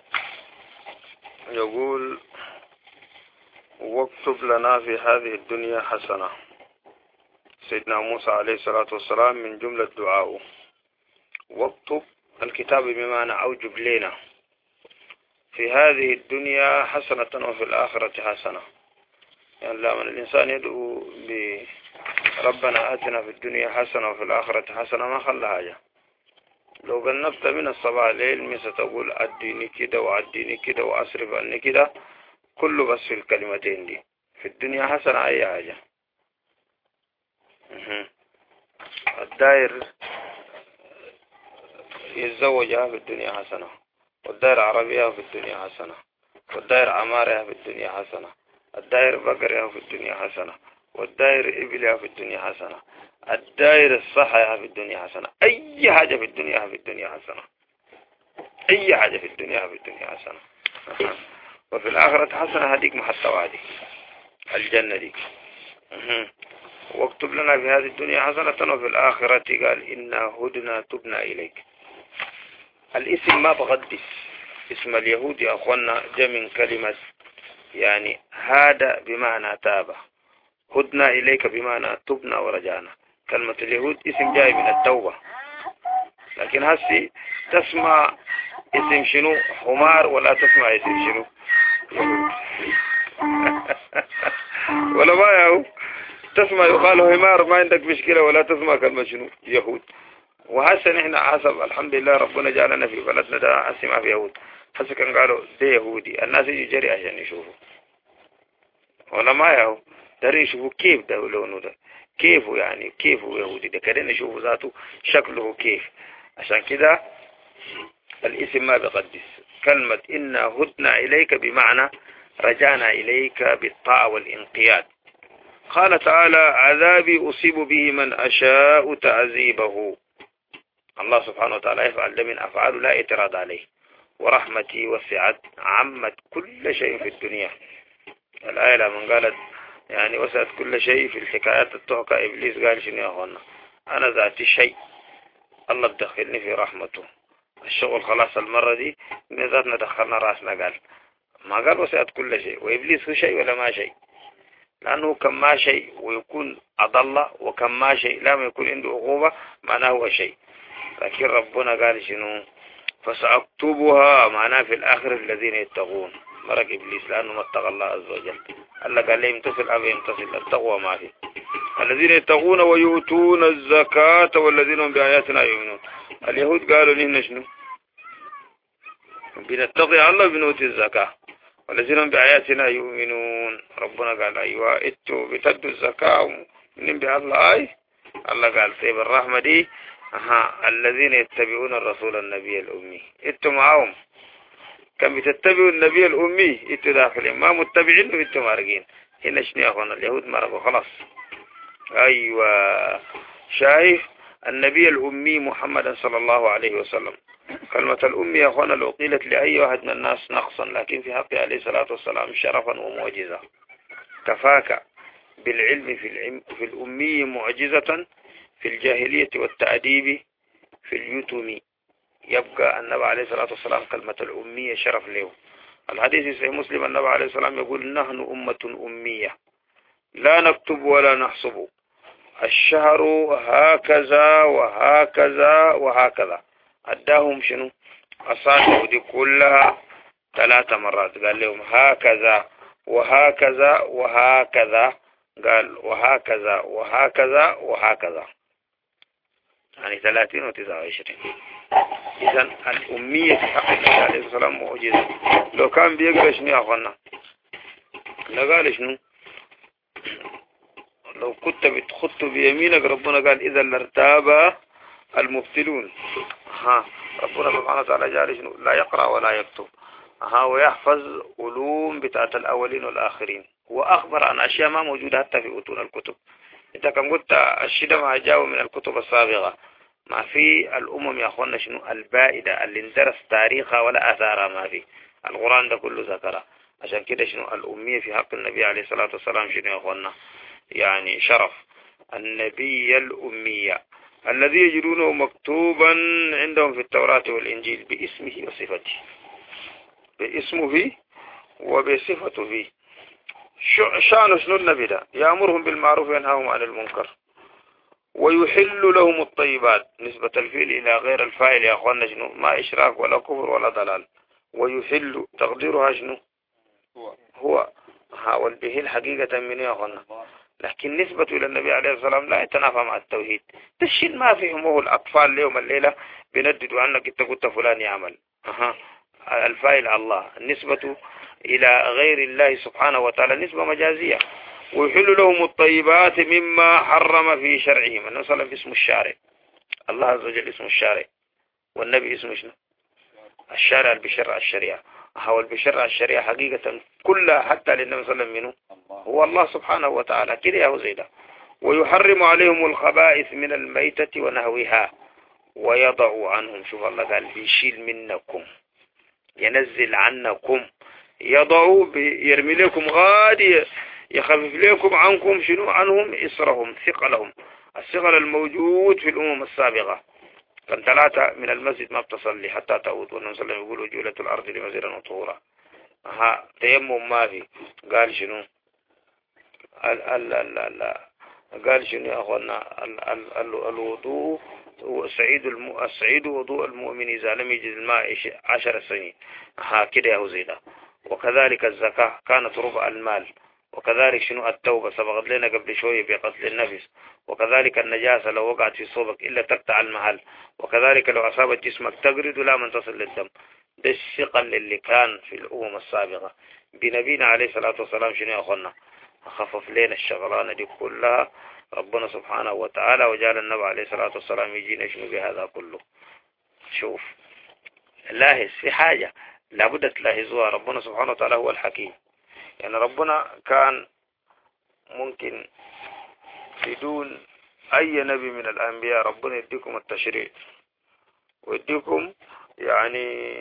يقول واكتب لنا في هذه الدنيا حسنة. سيدنا موسى عليه الصلاة والسلام من جملة دعاءه واكتب الكتاب بمعنى أوجب لنا في هذه الدنيا حسنة وفي الآخرة حسنة. يعني لما الإنسان يدعو بربنا آتنا في الدنيا حسنة وفي الآخرة حسنة ما خلى حاجة. لو بنبت من الصباح الليل مش تقول أديني كده وأديني كده وأصرف عني كده كله بس في الكلمتين دي. في الدنيا حسنة أي حاجة. الدائر يتزوجها في الدنيا حسنة والدائر عربية في الدنيا حسنة والدائر عمارها في الدنيا حسنة الدائر بقرها في الدنيا حسنة والدائر إبلها في الدنيا حسنة الدائر الصحية في الدنيا حسنة. أي حاجة في الدنيا في الدنيا حسنة. أي حاجة في الدنيا في الدنيا حسنة. وفي الآخرة حسنة هديك محطة وادي الجنة ديك. واكتب لنا في هذه الدنيا حسنة وفي الآخرة قال إنا هدنا تبنا إليك. الاسم ما بقدس اسم اليهود يا أخوانا جاء من كلمة يعني هذا بمعنى تاب هدنا إليك بمعنى تبنا ورجعنا. كلمة اليهود اسم جاي من التوبة لكن هسي تسمع اسم شنو حمار ولا تسمع اسم شنو ولا ما يهو تسمع يقال همار ما عندك مشكلة ولا تسمع كلمة شنو يهود. وهسه نحن حسب الحمد لله ربنا جعلنا في بلدنا ده هسه ما في يهود. هسه كان قالوا ده يهودي الناس يجي جري عشان يشوفوا ولا ما يهو دارين يشوفوا كيف ده لونه ده كيف يعني كيف هو يهودي ده كده نشوفوا ذاته شكله كيف. عشان كده الاسم ما بيقدس كلمة إنا هدنا إليك بمعنى رجعنا إليك بالطاعة والانقياد. قال تعالى عذابي أصيب به من أشاء تعذيبه. الله سبحانه وتعالى يفعل ده من أفعاله لا اعتراض عليه. ورحمتي وسعت عمت كل شيء في الدنيا. الآية لما قالت يعني وسعت كل شيء في الحكايات التحكى إبليس قال شنو يا أخوانا أنا ذاتي شيء الله بدخلني في رحمته. الشغل خلاص المرة دي من ذاتنا دخلنا رأسنا قال ما قال وسعت كل شيء. وإبليس هو شيء ولا ما شيء لأنه كم ما شيء ويكون أضل وكم ما شيء لما يكون عنده عقوبة معناه هو شيء. لكن ربنا قال شنو فسأكتبها معناه في الآخر الذين يتقون مرق إبليس لأنه ما اتقى الله عز وجل. الله قال لي يمتصل أو يمتصل التقوى ما فيه. الذين يتقون ويؤتون الزكاة والذين هم بآياتنا يؤمنون. اليهود قالوا نحن شنو بنتقي الله بنؤتي الزكاة والذين هم بآياتنا يؤمنون. ربنا قال أيوة إتوا بتدوا الزكاة ومن بالله أي الله قال طيب الرحمة دي أها الذين يتبعون الرسول النبي الأمي إتوا معهم كم بتتبعوا النبي الأمي إتوا داخلين ما متبعين وإتوا مارقين. هنا شنو يا أخوانا اليهود مرقوا خلاص. أيوة شايف النبي الأمي محمد صلى الله عليه وسلم. كلمة الأمي يا أخوانا لو قيلت لأي واحد من الناس نقصا لكن في حقه عليه الصلاة والسلام شرفا ومعجزة. كفاك بالعلم في, العلم في الأمي معجزة في الجاهلية والتأديب في اليتم. يبقى النبي عليه الصلاة والسلام كلمة الأمية شرف له. الحديث في مسلم النبي عليه الصلاة والسلام يقول نحن أمة أمية لا نكتب ولا نحسب الشهر هكذا وهكذا وهكذا. أداهم شنو أصابع دي كلها ثلاث مرات قال لهم هكذا وهكذا وهكذا قال وهكذا وهكذا وهكذا يعني ثلاثين وتسعة وعشرين. إذن الأمية في حق النبي عليه الصلاة والسلام معجزة. لو كان بيقرأ شنو يا أخوانا لقال شنو لو كنت بتخط بيمينك ربنا قال إذا لارتاب المبتلون. ها ربنا سبحانه وتعالى جاري شنو لا يقرأ ولا يكتب ها ويحفظ علوم بتاعت الأولين والآخرين. وأخبر عن أشياء ما موجودة حتى في أتون الكتب. إنت كم قلت الشيء ما جاءوا من الكتب السابقة ما في الأمم يا أخوانا شنو البائدة اللي اندرس تاريخها ولا أثارها ما في. القرآن ده كله ذكرها. عشان كده شنو الأمية في حق النبي عليه الصلاة والسلام شنو يا أخوانا يعني شرف. النبي الأمية الذي يجدونه مكتوبا عندهم في التوراة والإنجيل باسمه وصفته باسمه وبصفته. شأن شنو النبي ده يأمرهم بالمعروف وينهاهم عن المنكر ويحل لهم الطيبات. نسبة الفيل إلى غير الفاعل يا أخوانا شنو ما إشراك ولا كفر ولا ضلال. ويحل تقديرها شنو هو هاول به الحقيقة من يا أخوانا. لكن نسبة إلى النبي عليه الصلاة والسلام لا يتنافى مع التوحيد. تشيل ما فهمه الأطفال اليوم الليلة بنددوا عنك انت قلت فلان يعمل. أها الفاعل الله. النسبة إلى غير الله سبحانه وتعالى نسبة مجازية. ويحل لهم الطيبات مما حرم في شرعهم. النبي صلى الله عليه وسلم اسم الشارع. الله عز وجل اسم الشارع والنبي اسمه شنو الشارع اللي بيشرع الشريعة. هو اللي بيشرع الشريعة حقيقة كلها حتى للنبي صلى الله عليه وسلم هو الله سبحانه وتعالى كده يا زيدا. ويحرم عليهم الخبائث من الميتة ونهوها ويضع عنهم. شوف الله قال بيشيل منكم ينزل عنكم يضع يرمي لكم غادي يخفف لكم عنكم شنو عنهم إسرهم ثقلهم. الثقل الموجود في الأمم السابقة كان ثلاثة من المسجد ما بتصلي حتى تعود. والنبي صلى الله عليه وسلم يقول جولة الأرض لمسيرا وطهورا. ها تيمم ما في. قال شنو ال ال ال ال قال شنو يا أخوانا ال ال ال الوضوء سعيد الم... السعيد وضوء المؤمن إذا لم يجد الماء عشر سنين. ها كده يا زيدا. وكذلك الزكاة كانت ربع المال وكذلك شنو التوبة سبقت لنا قبل شوية بقتل النفس، وكذلك النجاسة لو وقعت في صوبك إلا تقطع المحل، وكذلك لو أصابت جسمك تقرد لا من تصل للدم. ده الثقل اللي كان في الأمم السابقة بنبينا عليه الصلاة والسلام. شنو يا أخوانا؟ خفف لنا الشغلانة دي كلها ربنا سبحانه وتعالى، وجعل النبي عليه الصلاة والسلام يجينا شنو بهذا كله. شوف لاحظ في حاجة لابد تلاحظوها، ربنا سبحانه وتعالى هو الحكيم. يعني ربنا كان ممكن بدون أي نبي من الأنبياء ربنا يديكم التشريع ويديكم يعني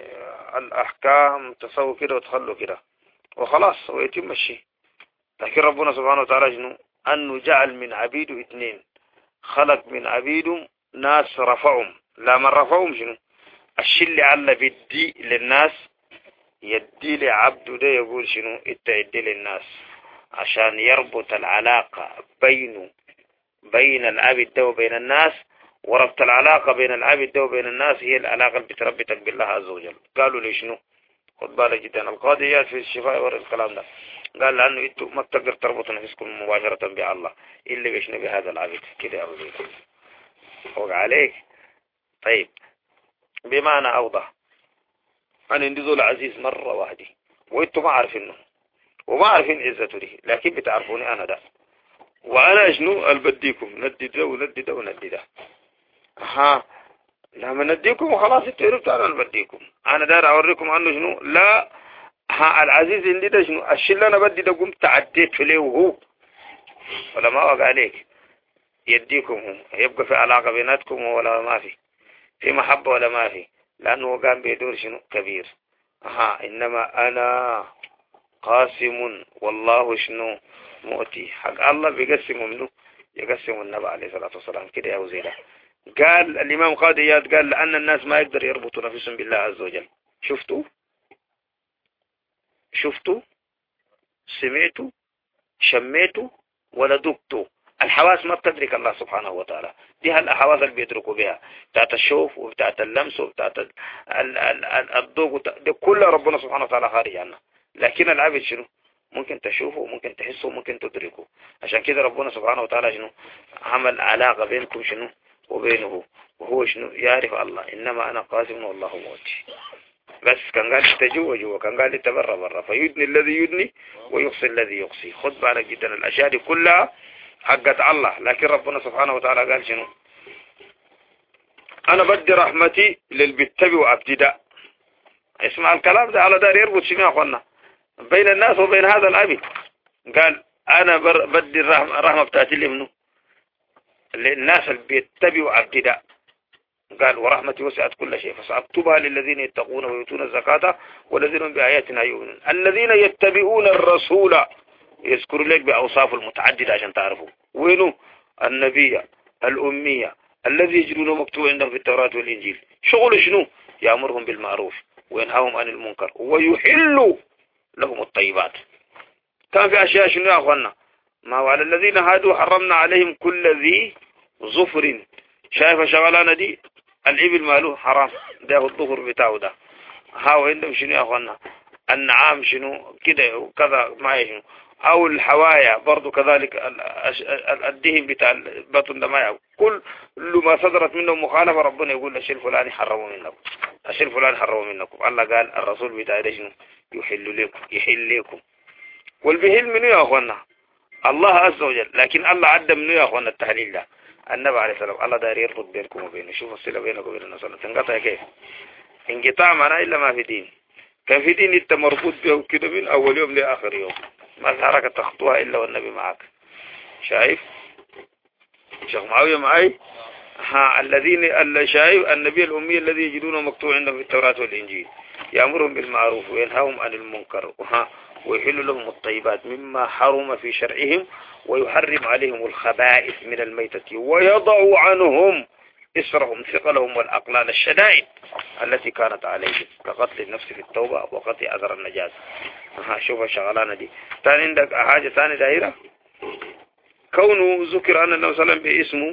الأحكام، تسووا كده وتخلوا كده وخلاص ويتم الشيء. لكن ربنا سبحانه وتعالى شنو؟ أنه جعل من عبيده اثنين، خلق من عبيده ناس رفعهم، لا من رفعهم شنو؟ الشيء اللي على بدي للناس يدي لعبده ده يقول شنو؟ انت يدي للناس، عشان يربط العلاقة بينه بين العبد ده وبين الناس. وربط العلاقة بين العبد ده وبين الناس هي العلاقة اللي بتربطك بالله عز وجل. قالوا لي شنو؟ خد بالك جدا، القاضيات في الشفاء ورد الكلام ده. قال لأنه انتوا ما بتقدر تربطوا نفسكم مباشرة بالله إلا بيشنو بهذا العبد كده أو زي كده فوق عليك. طيب بمعنى أوضح، أنا عندي ذول عزيز مرة واحدة وانتوا ما عارفينه وما عارفين عزته دي، لكن بتعرفوني أنا ده، وأنا شنو البديكم ندي ده وندي ده وندي ده. ها لما نديكم وخلاص انتوا عرفتوا أنا البديكم. أنا داير أوريكم أنه شنو لا، ها العزيز عندي ده شنو الشيء اللي أنا بدي ده قمت تعديت له وهو ولا ما وقع عليك يديكم هم. يبقى في علاقة بيناتكم ولا ما في؟ في محبة ولا ما في؟ لأنه قام بيدور شنو كبير. ها إنما أنا قاسم والله شنو مؤتي. حق الله بيقسم منه يقسم النبي عليه الصلاة والسلام كده يا وزيرة. قال الإمام قاضي إياد قال لأن الناس ما يقدر يربطوا نفسهم بالله عز وجل. شفتوا شفتوا سمعتوا شميتوا ولا دقتوا. الحواس ما بتدرك الله سبحانه وتعالى، دي هالحواس اللي بيدركوا بها، بتاعت الشوف وبتاعت اللمس وبتاعت الذوق، دي كلها ربنا سبحانه وتعالى خارج عنها. لكن العبد شنو ممكن تشوفه وممكن تحسه وممكن تدركه. عشان كده ربنا سبحانه وتعالى شنو عمل علاقة بينكم شنو وبينه، وهو شنو يعرف الله إنما أنا قاسم والله موتي. بس كان قال تجوا جوا، كان قال تبرى برا، فيدني الذي يدني ويقصي الذي يقصي. خد بالك جدا الأشياء دي كلها حقت الله، لكن ربنا سبحانه وتعالى قال شنو أنا بدي رحمتي للبتبي وأبتداء. اسمع الكلام ده على دار يربط شنو يا أخوانا بين الناس وبين هذا الأبي. قال أنا بدي الرحمة, الرحمة بتاعتي لي منه للناس اللي بيتبعوا ابتداء. قال ورحمتي وسعت كل شيء فسأكتبها للذين يتقون ويؤتون الزكاة والذين هم بآياتنا يؤمنون. الذين يتبعون الرسول يذكر لك بأوصاف المتعددة عشان تعرفوا وينه النبي الأمية الذي يجدونه مكتوب عندهم في التوراة والإنجيل. شغل شنو يأمرهم بالمعروف وينهاهم عن المنكر ويحل لهم الطيبات. كان في أشياء شنو يا أخوانا ما وعلى الذين هادوا حرمنا عليهم كل ذي ظفر. شايف شغلانة دي الإبل ماله حرام ده الظهر بتاعه ده. هاو عندهم شنو يا أخوانا النعام شنو كده وكذا ما شنو، أو الحوايا برضو كذلك الدهن بتاع البطن ده ما كل ما صدرت منهم مخالفة ربنا يقول الشيء الفلاني حرموا منكم الشيء الفلاني حرموا منكم. الله قال الرسول بتاعه ده شنو يحل لكم يحل لكم. والبهل منه يا أخوانا الله عز وجل، لكن الله عدى منه يا أخوانا التحليل ده النبي عليه السلام. الله داير يربط بينكم وبينه. شوف الصلة بينك وبين الناس تنقطع كيف انقطاع معناه إلا ما في دين. كان في دين انت مربوط به كده من أول يوم لآخر يوم ما الحركة تخطوها إلا والنبي معك. شايف شيخ معاوية معي ها الذين اللي شايف النبي الأمي الذي يجدونه مكتوب عندهم في التوراة والإنجيل يأمرهم بالمعروف وينهاهم عن المنكر وها ويحل لهم الطيبات مما حرم في شرعهم ويحرم عليهم الخبائث من الميتة ويضع عنهم إسرهم ثقلهم والأقلال الشدائد التي كانت عليهم كقتل النفس في التوبة وقطع أثر النجاة. ها شوف الشغلانة دي. ثاني عندك حاجة ثانية دائرة كونه ذكر أن النبي صلى الله عليه وسلم باسمه.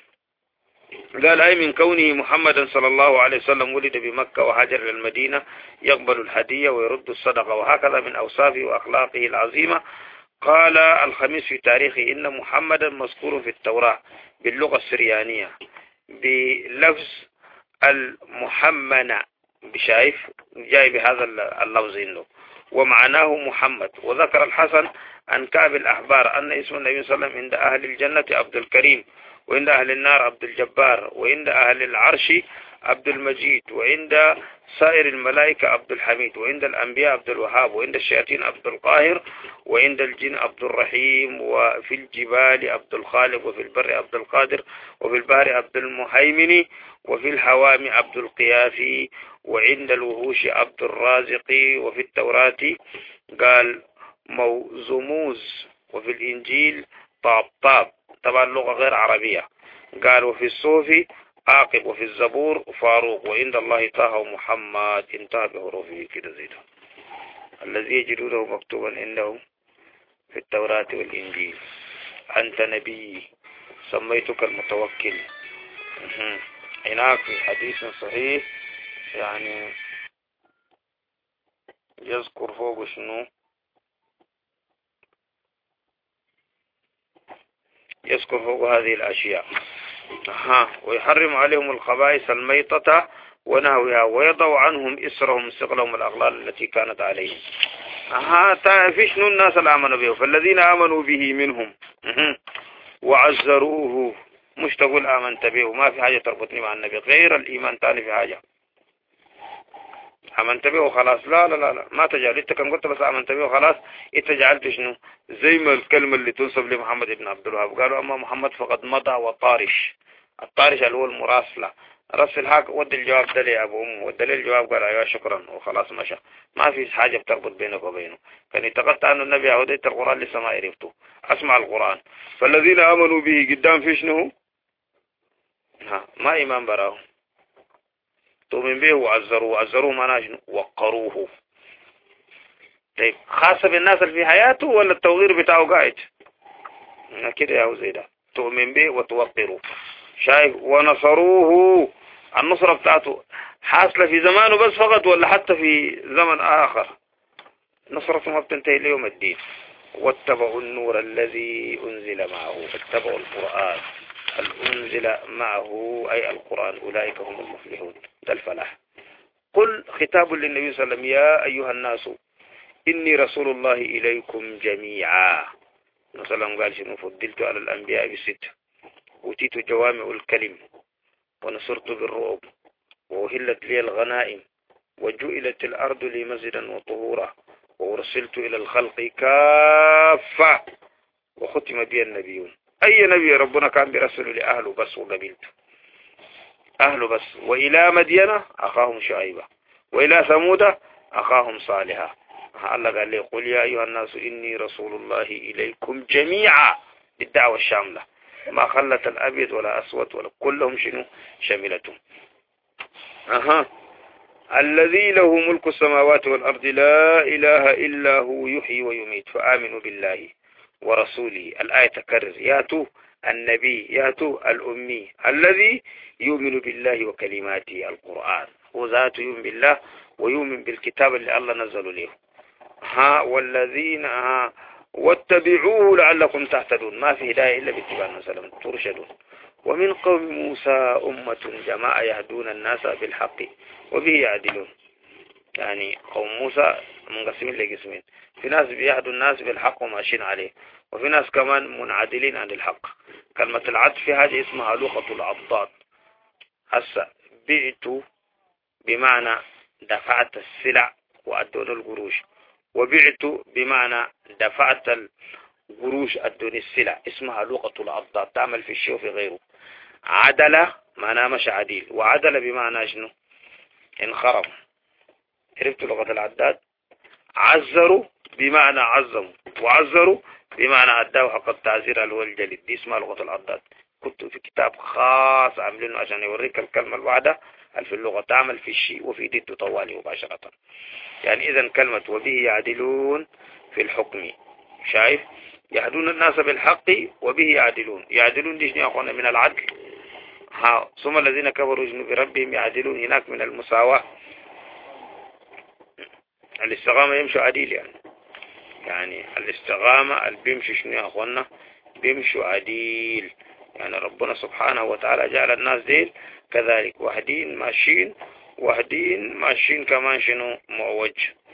قال أي من كونه محمدا صلى الله عليه وسلم ولد بمكة وهاجر إلى المدينة يقبل الهدية ويرد الصدقة وهكذا من أوصافه وأخلاقه العظيمة قال الخميس في تاريخه إن محمدا مذكور في التوراة باللغة السريانية بلفظ المحمنة، بشايف جاي بهذا اللفظ إنه ومعناه محمد. وذكر الحسن عن كعب الأحبار أن اسم النبي صلى الله عليه وسلم عند أهل الجنة عبد الكريم، وعند أهل النار عبد الجبار، وعند أهل العرش عبد المجيد، وعند سائر الملائكة عبد الحميد، وعند الأنبياء عبد الوهاب، وعند الشياطين عبد القاهر، وعند الجن عبد الرحيم، وفي الجبال عبد الخالق، وفي البر عبد القادر، وفي البحر عبد المهيمن، وفي الحوام عبد القيافي، وعند الوحوش عبد الرازق، وفي التوراة قال موزموز، وفي الإنجيل طابطاب، طبعا لغة غير عربية، قال وفي الصوفي عاقب، وفي الزبور فاروق، وعند الله طه ومحمد، انتهى بحروفه كده زي ده الذي يجدونه مكتوبا عنده في التوراة والإنجيل. أنت نبي سميتك المتوكل. هناك في حديث صحيح يعني يذكر فوق شنو، يذكر فوق هذه الأشياء. ها ويحرم عليهم الخبائث الميتة ونهوها، ويضع عنهم إسرهم ثقلهم الأغلال التي كانت عليهم. ها في شنو الناس اللي آمنوا به، فالذين آمنوا به منهم وعزروه، مش تقول آمنت به، ما في حاجة تربطني مع النبي غير الإيمان، تاني في حاجة آمنت به وخلاص، لا لا لا لا ما تجعل. انت كان قلت بس آمنت به وخلاص، انت جعلت شنو زي ما الكلمة اللي تنسب لمحمد بن عبد الوهاب، قالوا أما محمد فقد مضى وطارش. الطارش اللي هو المراسلة، رسل هاك ودي الجواب ده لي أبو أمه، ودي الجواب قال أيوة شكرا وخلاص مشى، ما في حاجة بتربط بينك وبينه. كان يتقطع عنه النبي عودية القرآن لسه ما عرفته، أسمع القرآن. فالذين آمنوا به قدام في شنو، ها ما إيمان براه، تؤمن به وعزروه، وعزروه معناه شنو، وقروه. طيب خاصة بالناس اللي في حياته ولا التوغير بتاعه قاعد كده يا زي ده، تؤمن به وتوقره. شايف ونصروه، النصرة بتاعته حاصلة في زمانه بس فقط ولا حتى في زمن آخر؟ نصرته ما بتنتهي ليوم الدين. واتبعوا النور الذي أنزل معه، اتبعوا القرآن الأنزل معه أي القرآن، أولئك هم المفلحون، ده الفلاح. قل خطاب للنبي صلى الله عليه وسلم يا أيها الناس إني رسول الله إليكم جميعا. مثلا قال شنو فضلت على الأنبياء بست، أوتيت جوامع الكلم، ونصرت بالرعب، وأهلت لي الغنائم، وجئلت الأرض لي مسجدا وطهورا، وأرسلت إلى الخلق كافة، وختم بي النبيون. أي نبي ربنا كان برسل لأهله بس وقبيلته، أهله بس. وإلى مدينة أخاهم شعيبة، وإلى ثمود أخاهم صالحا. الله قال لي قل يا أيها الناس إني رسول الله إليكم جميعا، بالدعوة الشاملة، ما خلت الأبيض ولا أسود ولا كلهم شنو شملتهم. أها الذي له ملك السماوات والأرض لا إله إلا هو يحيي ويميت فآمنوا بالله ورسوله. الآية تكرر، ياتوا النبي، ياتوا الأمي الذي يؤمن بالله وكلماته القرآن، هو ذاته يؤمن بالله ويؤمن بالكتاب اللي الله نزل له. ها والذين ها واتبعوه لعلكم تهتدون، ما في هداية إلا باتباع النبي صلى الله عليه وسلم ترشدون. ومن قوم موسى أمة جماعة يهدون الناس بالحق وبه يعدلون. يعني قوم موسى منقسمين لقسمين، في ناس بيهدوا الناس بالحق وماشيين عليه، وفي ناس كمان منعدلين عن الحق. كلمة العدل في حاجة اسمها لغة العضاد. هسا بعت بمعنى دفعت السلع وأدون القروش، وبعت بمعنى دفعت القروش أدون السلع، اسمها لغة العضاد، تعمل في الشيء وفي غيره. عدل معناه مش عديل، وعدل بمعنى شنو انخرم. عرفت لغة العداد؟ عزروا بمعنى عظموا، وعزروا بمعنى أداه حق التعزير اللي هو الجلد، دي اسمها لغة العداد. كنت في كتاب خاص عاملينه عشان يوريك الكلمة الواحدة في اللغة تعمل في الشيء وفي ضد طوالي مباشرة. يعني إذا كلمة وبه يعدلون في الحكم، شايف يهدون الناس بالحق وبه يعدلون. يعدلون دي شنو يا أخوانا؟ من العدل. ها ثم الذين كفروا بربهم يعدلون، هناك من المساواة، الاستقامة يمشوا عديل يعني. يعني الاستقامة اللي بيمشي شنو يا أخوانا؟ بيمشوا عديل. يعني ربنا سبحانه وتعالى جعل الناس ديل كذلك، واحدين ماشيين واحدين ماشيين كمان شنو معوج.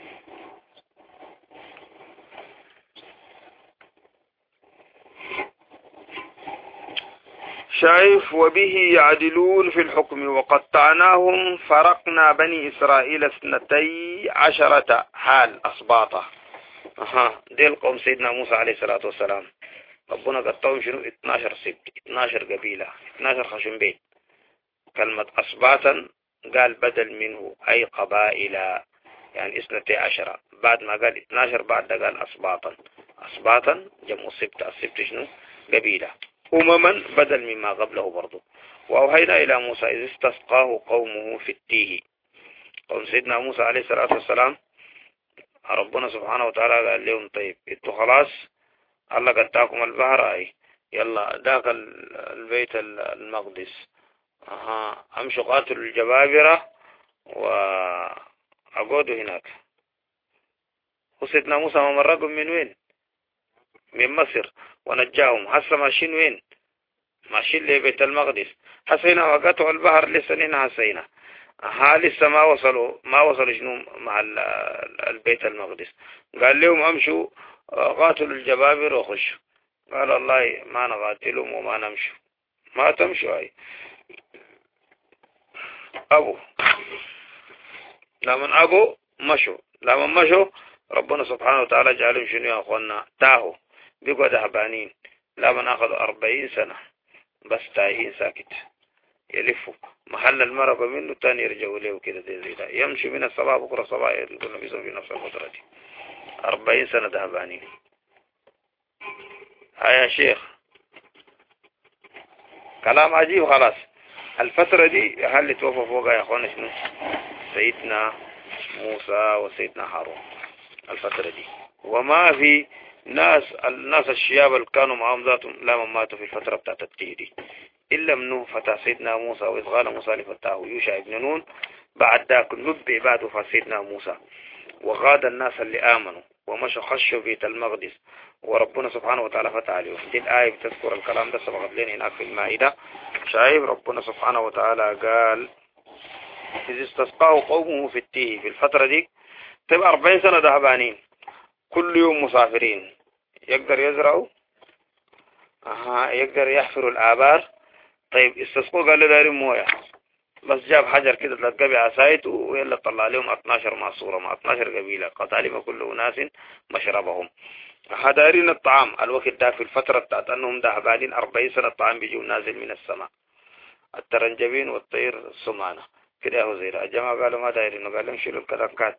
شايف؟ وبه يعدلون في الحكم وقطعناهم فرقنا بني إسرائيل اثنتي عشرة حال أسباطة. أها دي القوم سيدنا موسى عليه الصلاة والسلام، ربنا قطعهم شنو؟ اثناشر سبت، اثناشر قبيلة، اثناشر خشم بيت. كلمة أسباطا قال بدل منه أي قبائل، يعني اثنتي عشرة، بعد ما قال اثناشر بعد ده قال أسباطا. أسباطا جمع السبت، السبت شنو؟ قبيلة. أمما بدل مما قبله برضو. وأوحينا إلى موسى إذ استسقاه قومه في التيه. قوم سيدنا موسى عليه الصلاة والسلام ربنا سبحانه وتعالى قال لهم طيب انتوا خلاص الله قطعكم البحر، اي يلا داخل البيت المقدس، اها امشوا قاتلوا الجبابرة واقعدوا هناك. وسيدنا موسى مرقهم من وين؟ من مصر، ونجاهم. هسه ماشيين وين؟ ماشيين لبيت المقدس. حسينا وقطعوا البحر لسه هنا حسينا، ها لسه ما وصلوا ما وصلوا شنو مع البيت المقدس. قال لهم امشوا قاتلوا الجبابر وخشوا. قال الله ما نقاتلهم وما نمشوا. ما تمشوا هاي ابو. لمن ابو مشوا، لمن مشوا ربنا سبحانه وتعالى جعلهم شنو يا اخوانا؟ تاهوا، بقوا دهبانين. لمن اخذوا أربعين سنة بس تاهين ساكت، يلفوا محل المرض منه تاني يرجعوا له كده زي ده، يمشي من الصباح بكره الصباح يقول النبي في نفس الفترة دي أربعين سنة ذهبانين. هاي يا شيخ كلام عجيب. خلاص الفترة دي هل توفى فوقها يا اخوانا شنو؟ سيدنا موسى وسيدنا هارون. الفترة دي وما في ناس الناس الشياب اللي كانوا معهم ذاتهم لما ماتوا في الفترة بتاعت التيه دي إلا منه فتى سيدنا موسى وإذ قال موسى لفتاه يوشع ابن نون. بعد ذاك نبئ بعد وفاة سيدنا موسى وغاد الناس اللي آمنوا ومشوا خشوا بيت المقدس وربنا سبحانه وتعالى فتح عليهم. دي الآية بتذكر الكلام ده سبقت لنا هناك في المائدة. شايف ربنا سبحانه وتعالى قال إذ استسقاه قومه في التيه. في الفترة دي تبقى أربعين سنة ذهبانين، كل يوم مسافرين. يقدر يزرعوا، أها يقدر يحفروا الآبار. طيب استسقوا قال له دارين مويه، بس جاب حجر كده تلقى بعصايته ويلا طلع لهم اثناشر معصورة مع اثناشر قبيلة قد علم كل أناس مشربهم. هدارين الطعام الوقت ده في الفترة بتاعت أنهم دهبانين أربعين سنة الطعام بيجوا نازل من السماء، الترنجبين والطير السمانة كده يا وزير. الجماعة قالوا ما دايرين، قال لهم شيلوا الكلكات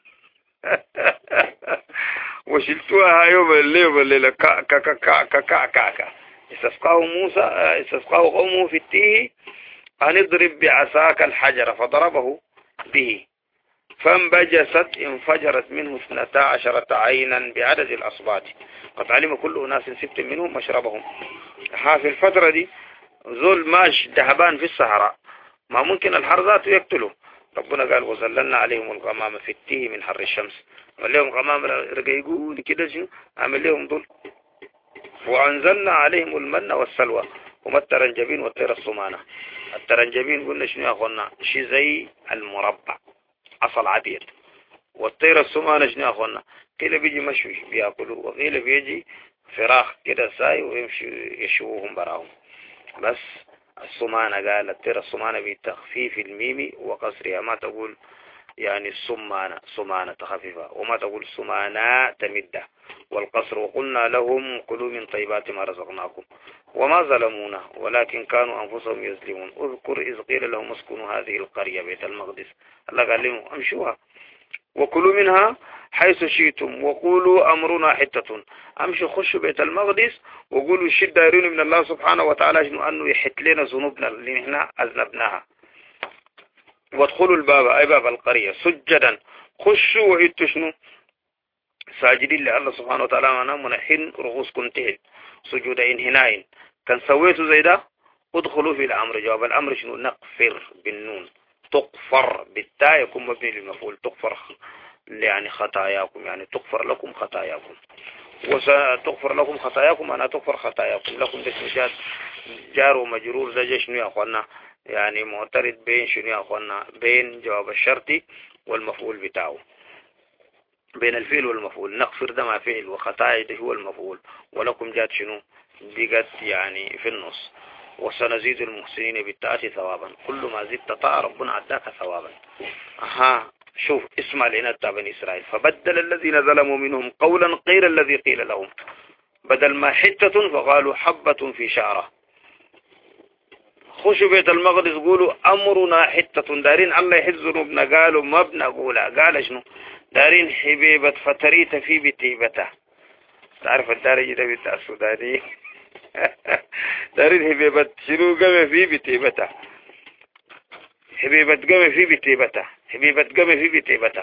وشلتوها يوم الليل والليلة كا كا كا كا كا كا كا. استسقاه موسى استسقاه قومه في التيه أن اضرب بعصاك الحجر فضربه به فانبجست انفجرت منه اثنتا عشرة عينا بعدد الأصباط قد علم كل أناس ست منهم مشربهم. ها في الفترة دي ذول ماش دهبان في الصحراء، ما ممكن الحر ذاته يقتله. ربنا قال وظللنا عليهم الغمام في التيه من حر الشمس. عمل لهم غمام رقيقون كده شنو عمل لهم ظل. وأنزلنا عليهم المن والسلوى وما الترنجبين والطير الصمانة. الترنجبين قلنا شنو يا أخوانا؟ شي زي المربع أصل عبيد. والطير الصمانة شنو يا أخوانا؟ كده بيجي مشوي بيأكلوا، وقيل بيجي فراخ كده ساي ويمشي يشووهم براهم. بس الصمانة قال الطير الصمانة بتخفيف الميم وقصرها، ما تقول يعني الصمانة صمانة تخفيفها، وما تقول صمانة تمده والقصر. وقلنا لهم كلوا من طيبات ما رزقناكم وما ظلمونا ولكن كانوا أنفسهم يظلمون. اذكر إذ قيل لهم اسكنوا هذه القرية بيت المقدس. الله قال لهم امشوها وكلوا منها حيث شئتم وقولوا أمرنا حتة. امشوا خشوا بيت المقدس وقولوا الشد دايرين من الله سبحانه وتعالى شنو أنه يحت لنا ذنوبنا اللي احنا أذنبناها. وادخلوا الباب أي باب القرية سجدا خشوا وإنتوا شنو ساجدين لله سبحانه وتعالى أنا منحين رؤوسكم تهل سجودا انحناء. كان سويتوا زي ده ادخلوا في الأمر. جواب الأمر شنو؟ نقفر بالنون، تقفر بالتاء يكون مبني للمفعول. تقفر يعني خطاياكم، يعني تغفر لكم خطاياكم. وستغفر لكم خطاياكم، أنا تغفر خطاياكم لكم. ده اسم جار ومجرور. ده شنو يا أخوانا؟ يعني معترض بين شنو يا أخوانا؟ بين جواب الشرطي والمفعول بتاعه، بين الفعل والمفعول. نغفر ده ما فعل، وخطايا ده هو المفعول، ولكم جات شنو؟ بقت يعني في النص. وسنزيد المحسنين بالتأتي ثوابا، كل ما زدت طاعة ربنا عداك ثوابا. أها، شوف اسمع لنا بني إسرائيل. فبدل الذين ظلموا منهم قولا غير الذي قيل لهم، بدل ما حتة فقالوا حبة في شعرة. خشوا بيت المقدس قولوا أمرنا حتة، دارين الله يحز ذنوبنا، قالوا ما بنقولها. قال شنو؟ دارين حبيبة فتريت في بتيبته. تعرف الدارجة ده بتاع السوداني دارين حبيبة شنو؟ قمي في بتيبته، حبيبة قمي في بتيبته، حبيبة قمي في بتيبته.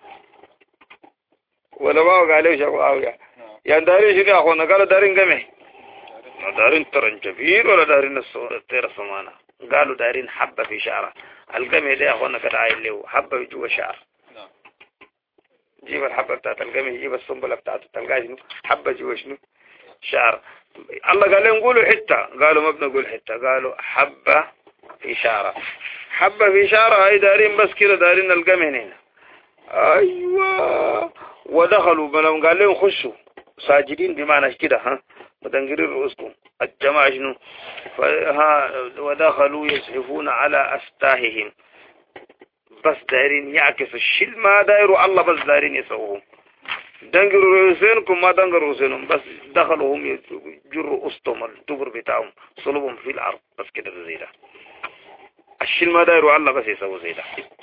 ولا ما قالوا شو قالوا يعني دارين شنو يا أخوانا؟ قالوا دارين قمي، دارين ترنجبير ولا دارين الطير الصمانة. قالوا دارين حبة في شعره. القمي ده يا أخوانا كده عايل له حبة جوا شعر. جيب الحبة بتاعت القمي، جيب السنبلة بتاعته، تلقاه شنو؟ حبة جوا شنو؟ شعر. الله قال لهم قولوا حتة، قالوا ما بنقول حتة، قالوا حبة في شعره. حبة في شعره هاي دارين بس كده، دارين القمي هنا. أيوة. ودخلوا بلهم قال لهم خشوا ساجدين بمعنى كده، ها مدنقرين رؤوسكم الجماعة شنو؟ فها ودخلوا يزحفون على أستاههم، بس دارين يعكس الشل ما دايروا الله، بس دارين يسووهم. دنقروا رؤوسينكم ما دنقروا رؤوسينهم، بس دخلوا هم يجروا أسطهم الدبر بتاعهم صلبهم في الأرض، بس كده زي ده. الشل ما دايروا الله بس يسووا زي ده.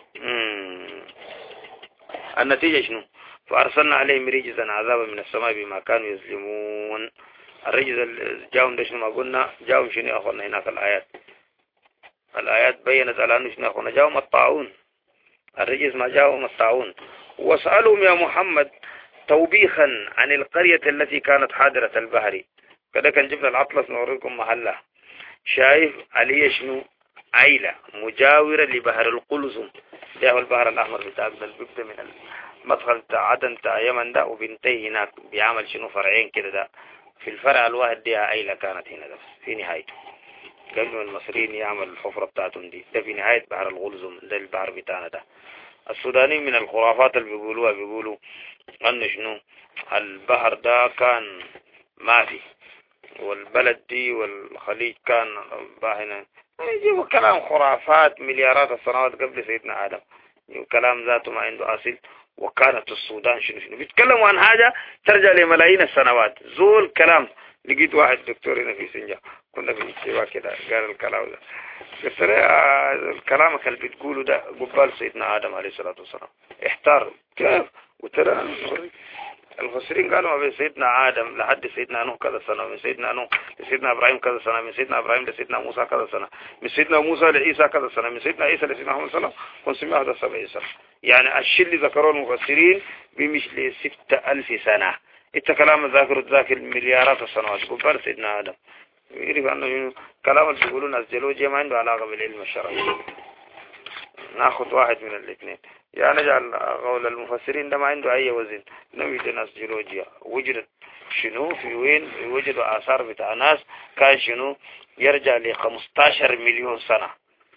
النتيجة شنو؟ فأرسلنا عليهم رجزا عذابا من السماء بما كانوا يظلمون. الرجز اللي جاهم ده شنو ما قلنا؟ جاهم شنو يا أخوانا؟ هناك الآيات الآيات بيّنت على أنه شنو يا أخوانا؟ جاهم الطاعون. الرجز ما جاهم الطاعون. واسألهم يا محمد توبيخا عن القرية التي كانت حاضرة البحر. كده كان جبنا العطلس نوريكم محلها. شايف علي شنو؟ عيلة مجاورة لبحر القلزم، ده هو البحر الأحمر بتاع البيبدأ من المدخل بتاع عدن بتاع يمن ده، وبينتهي هناك بيعمل شنو؟ فرعين كده. ده في الفرع الواحد دي عيلة كانت هنا، ده في نهايته قبل ما المصريين يعمل الحفرة بتاعتهم دي. ده في نهاية بحر القلزم، ده البحر بتاعنا ده. السودانيين من الخرافات اللي بيقولوها، بيقولوا أنه شنو؟ البحر ده كان ما في، والبلد دي والخليج كان هنا. يجيبوا كلام خرافات مليارات السنوات قبل سيدنا آدم، كلام ذاته ما عنده أصل. وكانت السودان شنو شنو بيتكلموا عن حاجة ترجع لملايين السنوات. زول كلام. لقيت واحد دكتور هنا في سنجا، كنا في اجتماع كده، قال الكلام ده. قلت له كلامك اللي بتقوله ده قبال سيدنا آدم عليه الصلاة والسلام. احتار كيف؟ قلت له المفسرين قالوا ما بين سيدنا آدم لحد سيدنا نوح كذا سنة، من سيدنا نوح لسيدنا إبراهيم كذا سنة، من سيدنا إبراهيم لسيدنا موسى كذا سنة، من سيدنا موسى لعيسى كذا سنة، من سيدنا عيسى لسيدنا محمد صلى الله عليه وسلم خمسمائة وسبعين سنة. يعني الشيء اللي ذكروه المفسرين بمش لستة ألف سنة. إنت كلام ذاكر ذاكر مليارات السنوات قبل سيدنا آدم. يعرف أنه كلام اللي بيقولون الجيولوجيا ما عنده علاقة بالعلم الشرعي. ناخذ واحد من الاثنين، يعني نجعل قول المفسرين ده ما عنده أي وزن. نوجد ناس جيولوجيا وجدت شنو في وين، وجدوا آثار بتاع ناس كان شنو يرجع ل خمستاشر مليون سنة.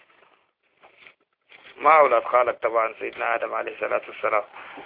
ما أولاد خالق طبعا سيدنا آدم عليه الصلاة والسلام.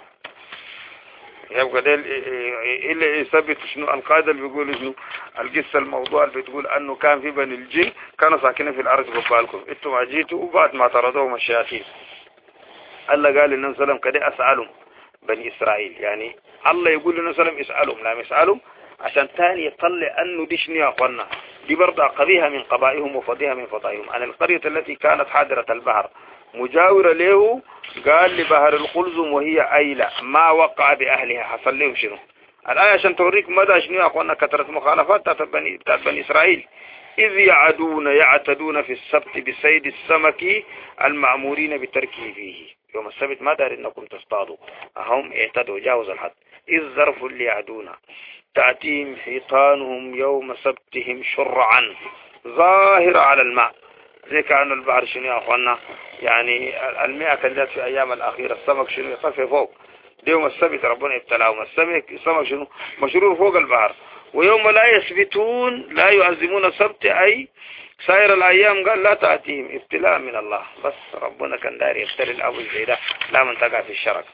يبقى ده اللي يثبت شنو القاعدة اللي بيقول شنو القصة الموضوع اللي بتقول أنه كان في بني الجن كانوا ساكنين في الأرض قبالكم، انتم ما جيتوا وبعد ما طردوهم الشياطين. الله قال لنا سلام كده أسألهم بني إسرائيل، يعني الله يقول لنا سلام اسألهم، لا يسألهم عشان تاني يطلع أنه دي شنو يا أخوانا؟ دي برضه قبيها من قبائهم وفضيها من فضائهم. عن القرية التي كانت حاضرة البحر مجاورة له، قال لبحر القلزم وهي أيلة ما وقع بأهلها. حصل لهم شنو الآية عشان توريك مدى شنو يا أخوانا كثرة مخالفات بتاعت بني, بني إسرائيل. إذ يعدون يعتدون في السبت بصيد السمك المأمورين بتركه فيه. يوم السبت ما دار إنكم تصطادوا، هم اعتدوا جاوز الحد. إذ ظرف اللي يعدون تأتيهم حيطانهم يوم سبتهم شرعا ظاهرة على الماء. زي كأنه البحر شنو يا أخوانا؟ يعني المياه كانت في أيام الأخيرة السمك شنو يطفي فوق، يوم السبت ربنا ابتلاهم. السمك السمك شنو مشرور فوق البحر. ويوم لا يثبتون لا يعزمون السبت أي سائر الأيام قال لا تأتيهم ابتلاء من الله. بس ربنا كان داير يبتلي الأبو زي ده لا من تقع في الشرك.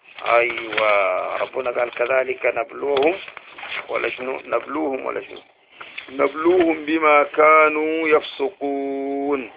أيوة ربنا قال كذلك نبلوهم ولا شنو نبلوهم ولا شنو نبلوهم بما كانوا يفسقون.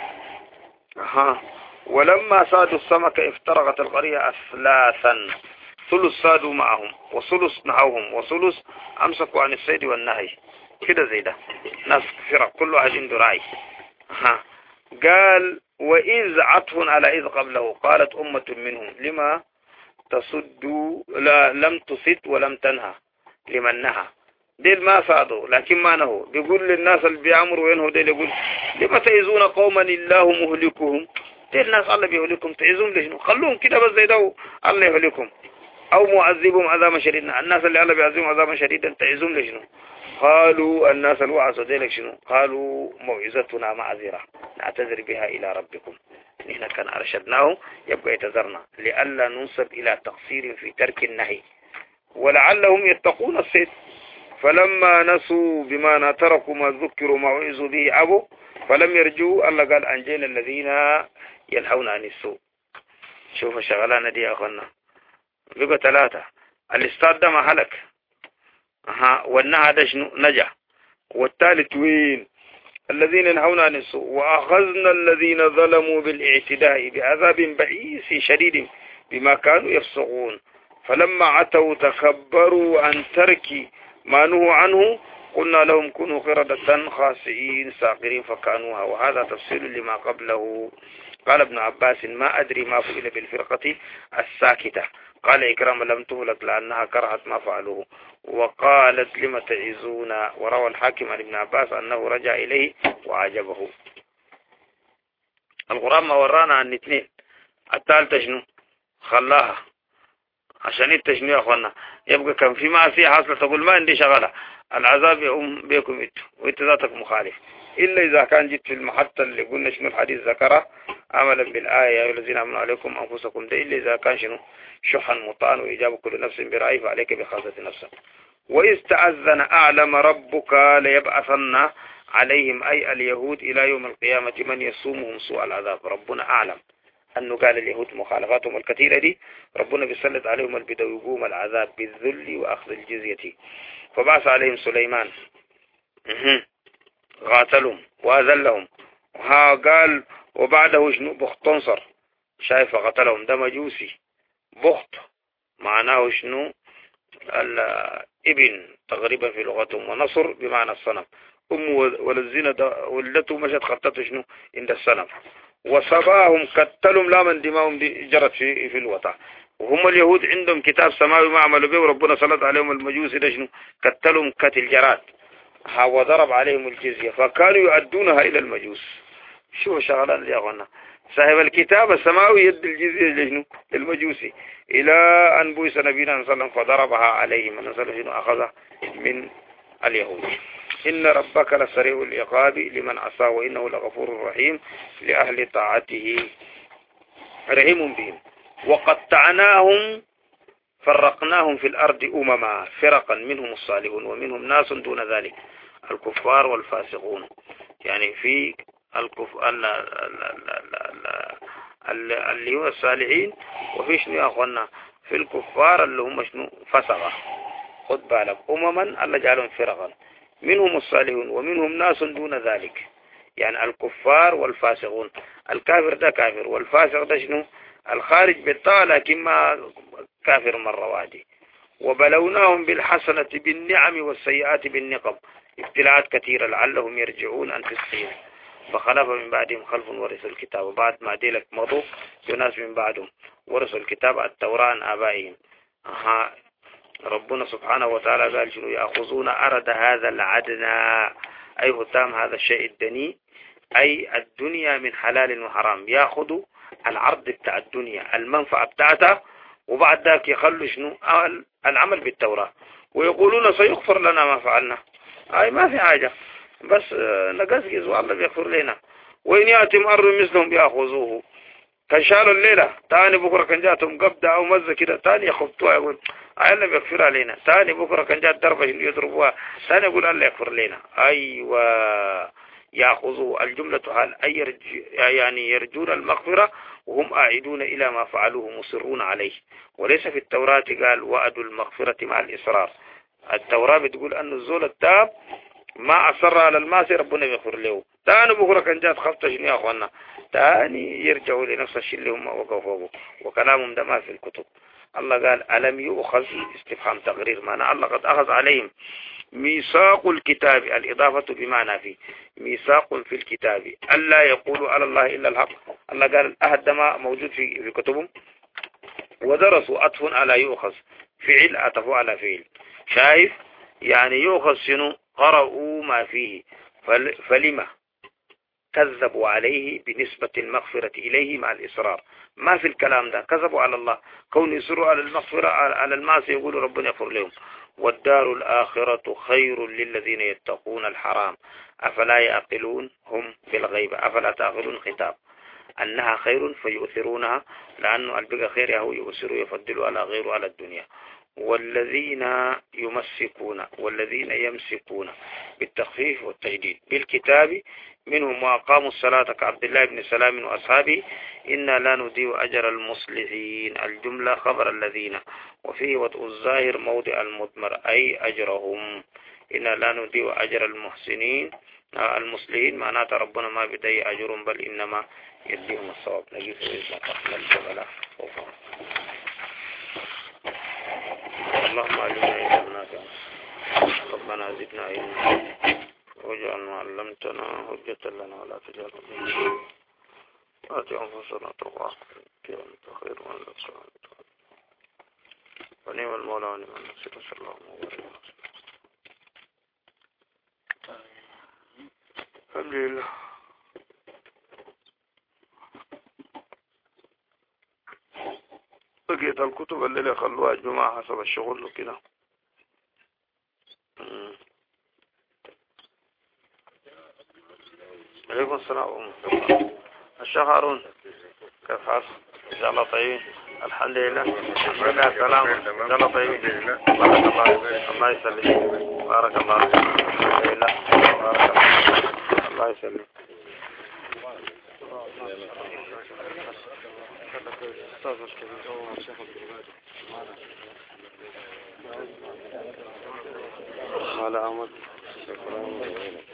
ها ولما صادوا السمك افترقت القرية أثلاثا ثلث صادوا معهم وثلث نهوهم وثلث أمسكوا عن الصيد والنهي. كده زي ده ناس فرق كل واحد عنده رأي. ها قال وإذ عطف على إذ قبله قالت أمة منهم لما تصدوا لا لم تصد ولم تنهى لمن نهى. ديل ما صادوا لكن ما نهوا. بيقول للناس اللي بيعمروا وينهوا ديل يقول لما تعيزون قوما الله مهلكهم. ديل الناس الله بيهلكهم تعيزون ليش؟ خلوهم كده بس زي ده الله يهلكهم أو معذبهم عذابا شديدا. الناس اللي الله بيعذبهم عذابا شديدا تعيزون ليش؟ قالوا الناس الوعظ ديلك شنو قالوا موعظتنا معذرة نعتذر بها إلى ربكم. نحن كان أرشدناه يبقى يتذرنا لئلا ننسب إلى تقصير في ترك النهي ولعلهم يتقون الصيد. فلما نسوا بما تركوا ما ذكروا ما وعظوا به أبوا فلم يرجوا. الله قال أنجينا الذين ينهون عن السوء. شوف شغلانة دي يا أخوانا بقى ثلاثة. الاستاد ده ما هلك ها والنهى ده شنو نجا. والثالث وين الذين ينهون عن السوء وأخذنا الذين ظلموا بالاعتداء بعذاب بئيس شديد بما كانوا يفسقون. فلما عتوا تكبروا عن ترك ما نهوا عنه قلنا لهم كونوا قردة خاسئين ساقرين فكانوها. وهذا تفصيل لما قبله. قال ابن عباس ما أدري ما فعل بالفرقة الساكتة. قال إكرام لم تهلك لأنها كرهت ما فعلوه. وقالت لما تعزون. وروى الحاكم عن ابن عباس أنه رجع إليه وعجبه. القرآن ما ورانا عن اثنين. الثالثة شنو خلاها عشان التشنيع يا أخوانا. يبقى كان في معصية حاصلة تقول ما عندي شغلة العذاب يقوم بكم انتوا وانت ذاتك مخالف إلا إذا كان جيت في المحطة اللي قلنا شنو الحديث ذكره عملا بالآية يا الذين آمنوا عليكم أنفسكم ده. إلا إذا كان شنو شحا مطان وإجابة كل نفس برأي فعليك بخاصة نفسك. وإذ تأذن أعلم ربك ليبعثن عليهم أي اليهود إلى يوم القيامة من يصومهم سوء العذاب. ربنا أعلم أنه قال اليهود مخالفاتهم الكثيرة دي ربنا بيسلط عليهم البدو يقوم العذاب بالذل وأخذ الجزية. فبعث عليهم سليمان قاتلهم وأذلهم. ها قال وبعده شنو بختنصر شايف قتلهم ده مجوسي. بخت معناه شنو الابن تقريبا في لغتهم ونصر بمعنى الصنم. أم وللزينة ولدته مشت خطته شنو عند الصنم. وصباهم قتلهم لا من دماؤهم جرت في في الوطا. وهم اليهود عندهم كتاب سماوي ما عملوا به وربنا سلط عليهم المجوس ده شنو قتلهم قتل جرات وضرب عليهم الجزية فكانوا يؤدونها إلى المجوس. شو شغلان يا أخوانا صاحب الكتاب السماوي يد الجزية لشنو المجوسي إلى أن بويس نبينا صلى الله عليه وسلم فضربها عليهم من صلى شنو أخذها من اليهود. إن ربك لسريع العقاب لمن عصى وإنه لغفور رحيم لأهل طاعته رحيم بهم. وقطعناهم فرقناهم في الأرض أمما فرقا منهم الصالحون ومنهم ناس دون ذلك الكفار والفاسقون. يعني في الكف اللي هو الصالحين وفي شنو يا أخوانا في الكفار اللي هم شنو فسقة. خد بالك أمما الله جعلهم فرقا منهم الصالحون ومنهم ناس دون ذلك. يعني الكفار والفاسقون. الكافر ده كافر والفاسق ده شنو الخارج بالطاعة لكن ما كافر مرة واحدة. وبلوناهم بالحسنة بالنعم والسيئات بالنقم ابتلاءات كثيرة لعلهم يرجعون عن فسقهم. فخلف من بعدهم خلف ورثوا الكتاب وبعد ما ديلك مضوا ناس من بعدهم ورثوا الكتاب التوراة عن آبائهم. أها ربنا سبحانه وتعالى قال شنو يأخذون أرد هذا العدنى أي هتام هذا الشيء الدني أي الدنيا من حلال وحرام. يأخذوا العرض بتاع الدنيا المنفعة بتاعتها وبعد ذاك يخلوا شنو العمل بالتوراة ويقولون سيغفر لنا ما فعلنا. أي ما في حاجة بس نقزقز والله بيغفر لنا. وإن يأتي مر مثلهم بيأخذوه كان شالوا الليلة، تاني بكرة كان جاتهم قبضة أو مزة كده، تاني يخبطوها يقول الله بيغفر علينا، تاني بكرة كان جات ضربة يضربوها، تاني يقول الله يغفر لنا. أيوة، يأخذوا الجملة حال أي يرج... يعني يرجون المغفرة وهم آعدون إلى ما فعلوه مصرون عليه. وليس في التوراة قال وعد المغفرة مع الإصرار. التوراة بتقول أن الزول التاب ما أصر على المعصية ربنا يغفر له. تاني بكرة كان جات خبطة شنو يا أخوانا، تاني يرجعوا لنفس الشيء اللي هم وقفوا فوقه، وكلامهم ده ما في الكتب. الله قال ألم يؤخذ استفهام تقرير، معنى الله قد أخذ عليهم ميثاق الكتاب، الإضافة بمعنى فيه ميثاق في الكتاب ألا يقولوا على الله إلا الحق. الله قال الأهد ده ما موجود في في كتبهم. ودرسوا أطف على يؤخذ، فعل أطفوا على فعل. شايف يعني يؤخذ شنو؟ قرأوا ما فيه، فل فلما كذبوا عليه بنسبة المغفرة إليه مع الإصرار. ما في الكلام ده، كذبوا على الله، كون يصروا على المغفرة على المعصية يقولوا ربنا يغفر لهم. والدار الآخرة خير للذين يتقون الحرام أفلا يعقلون هم بالغيب أفلا تعقلون. خطاب أنها خير فيؤثرونها، لأنه البقى خير هو يؤثروا يفضلوا على غيره على الدنيا. والذين يمسكون والذين يمسكون بالتخفيف والتجديد بالكتاب منهم وأقاموا الصلاة كعبد الله بن سلام وأصحابه إنا لا نضيع أجر المصلحين. الجملة خبر الذين، وفيه وضع الظاهر موضع المضمر أي أجرهم. إنا لا نضيع أجر المحسنين المصلحين، معناته ربنا ما بدي أجرهم بل إنما يديهم الصواب. نجيب اللهم علمنا علما نافعا، ربنا زدنا علما، واجعل ما علمتنا حجة لنا ولا تجعل علينا. آت أنفسنا تقواها أنت خير من زكاها ونعم المولى ونعم النصير. صلى الله عليه وسلم. الحمد لله. بقيت الكتب اللي خلوها الجماعة حسب الشغل وكده. عليكم السلام ورحمة الله. الشيخ هارون كيف حالك؟ إن شاء الله طيبين. الحمد لله. الحمد السلام. إن شاء الله طيبين. بارك الله. الله يسلمك. بارك الله. الحمد لله. بارك الله. الله يسلمك. على أمد.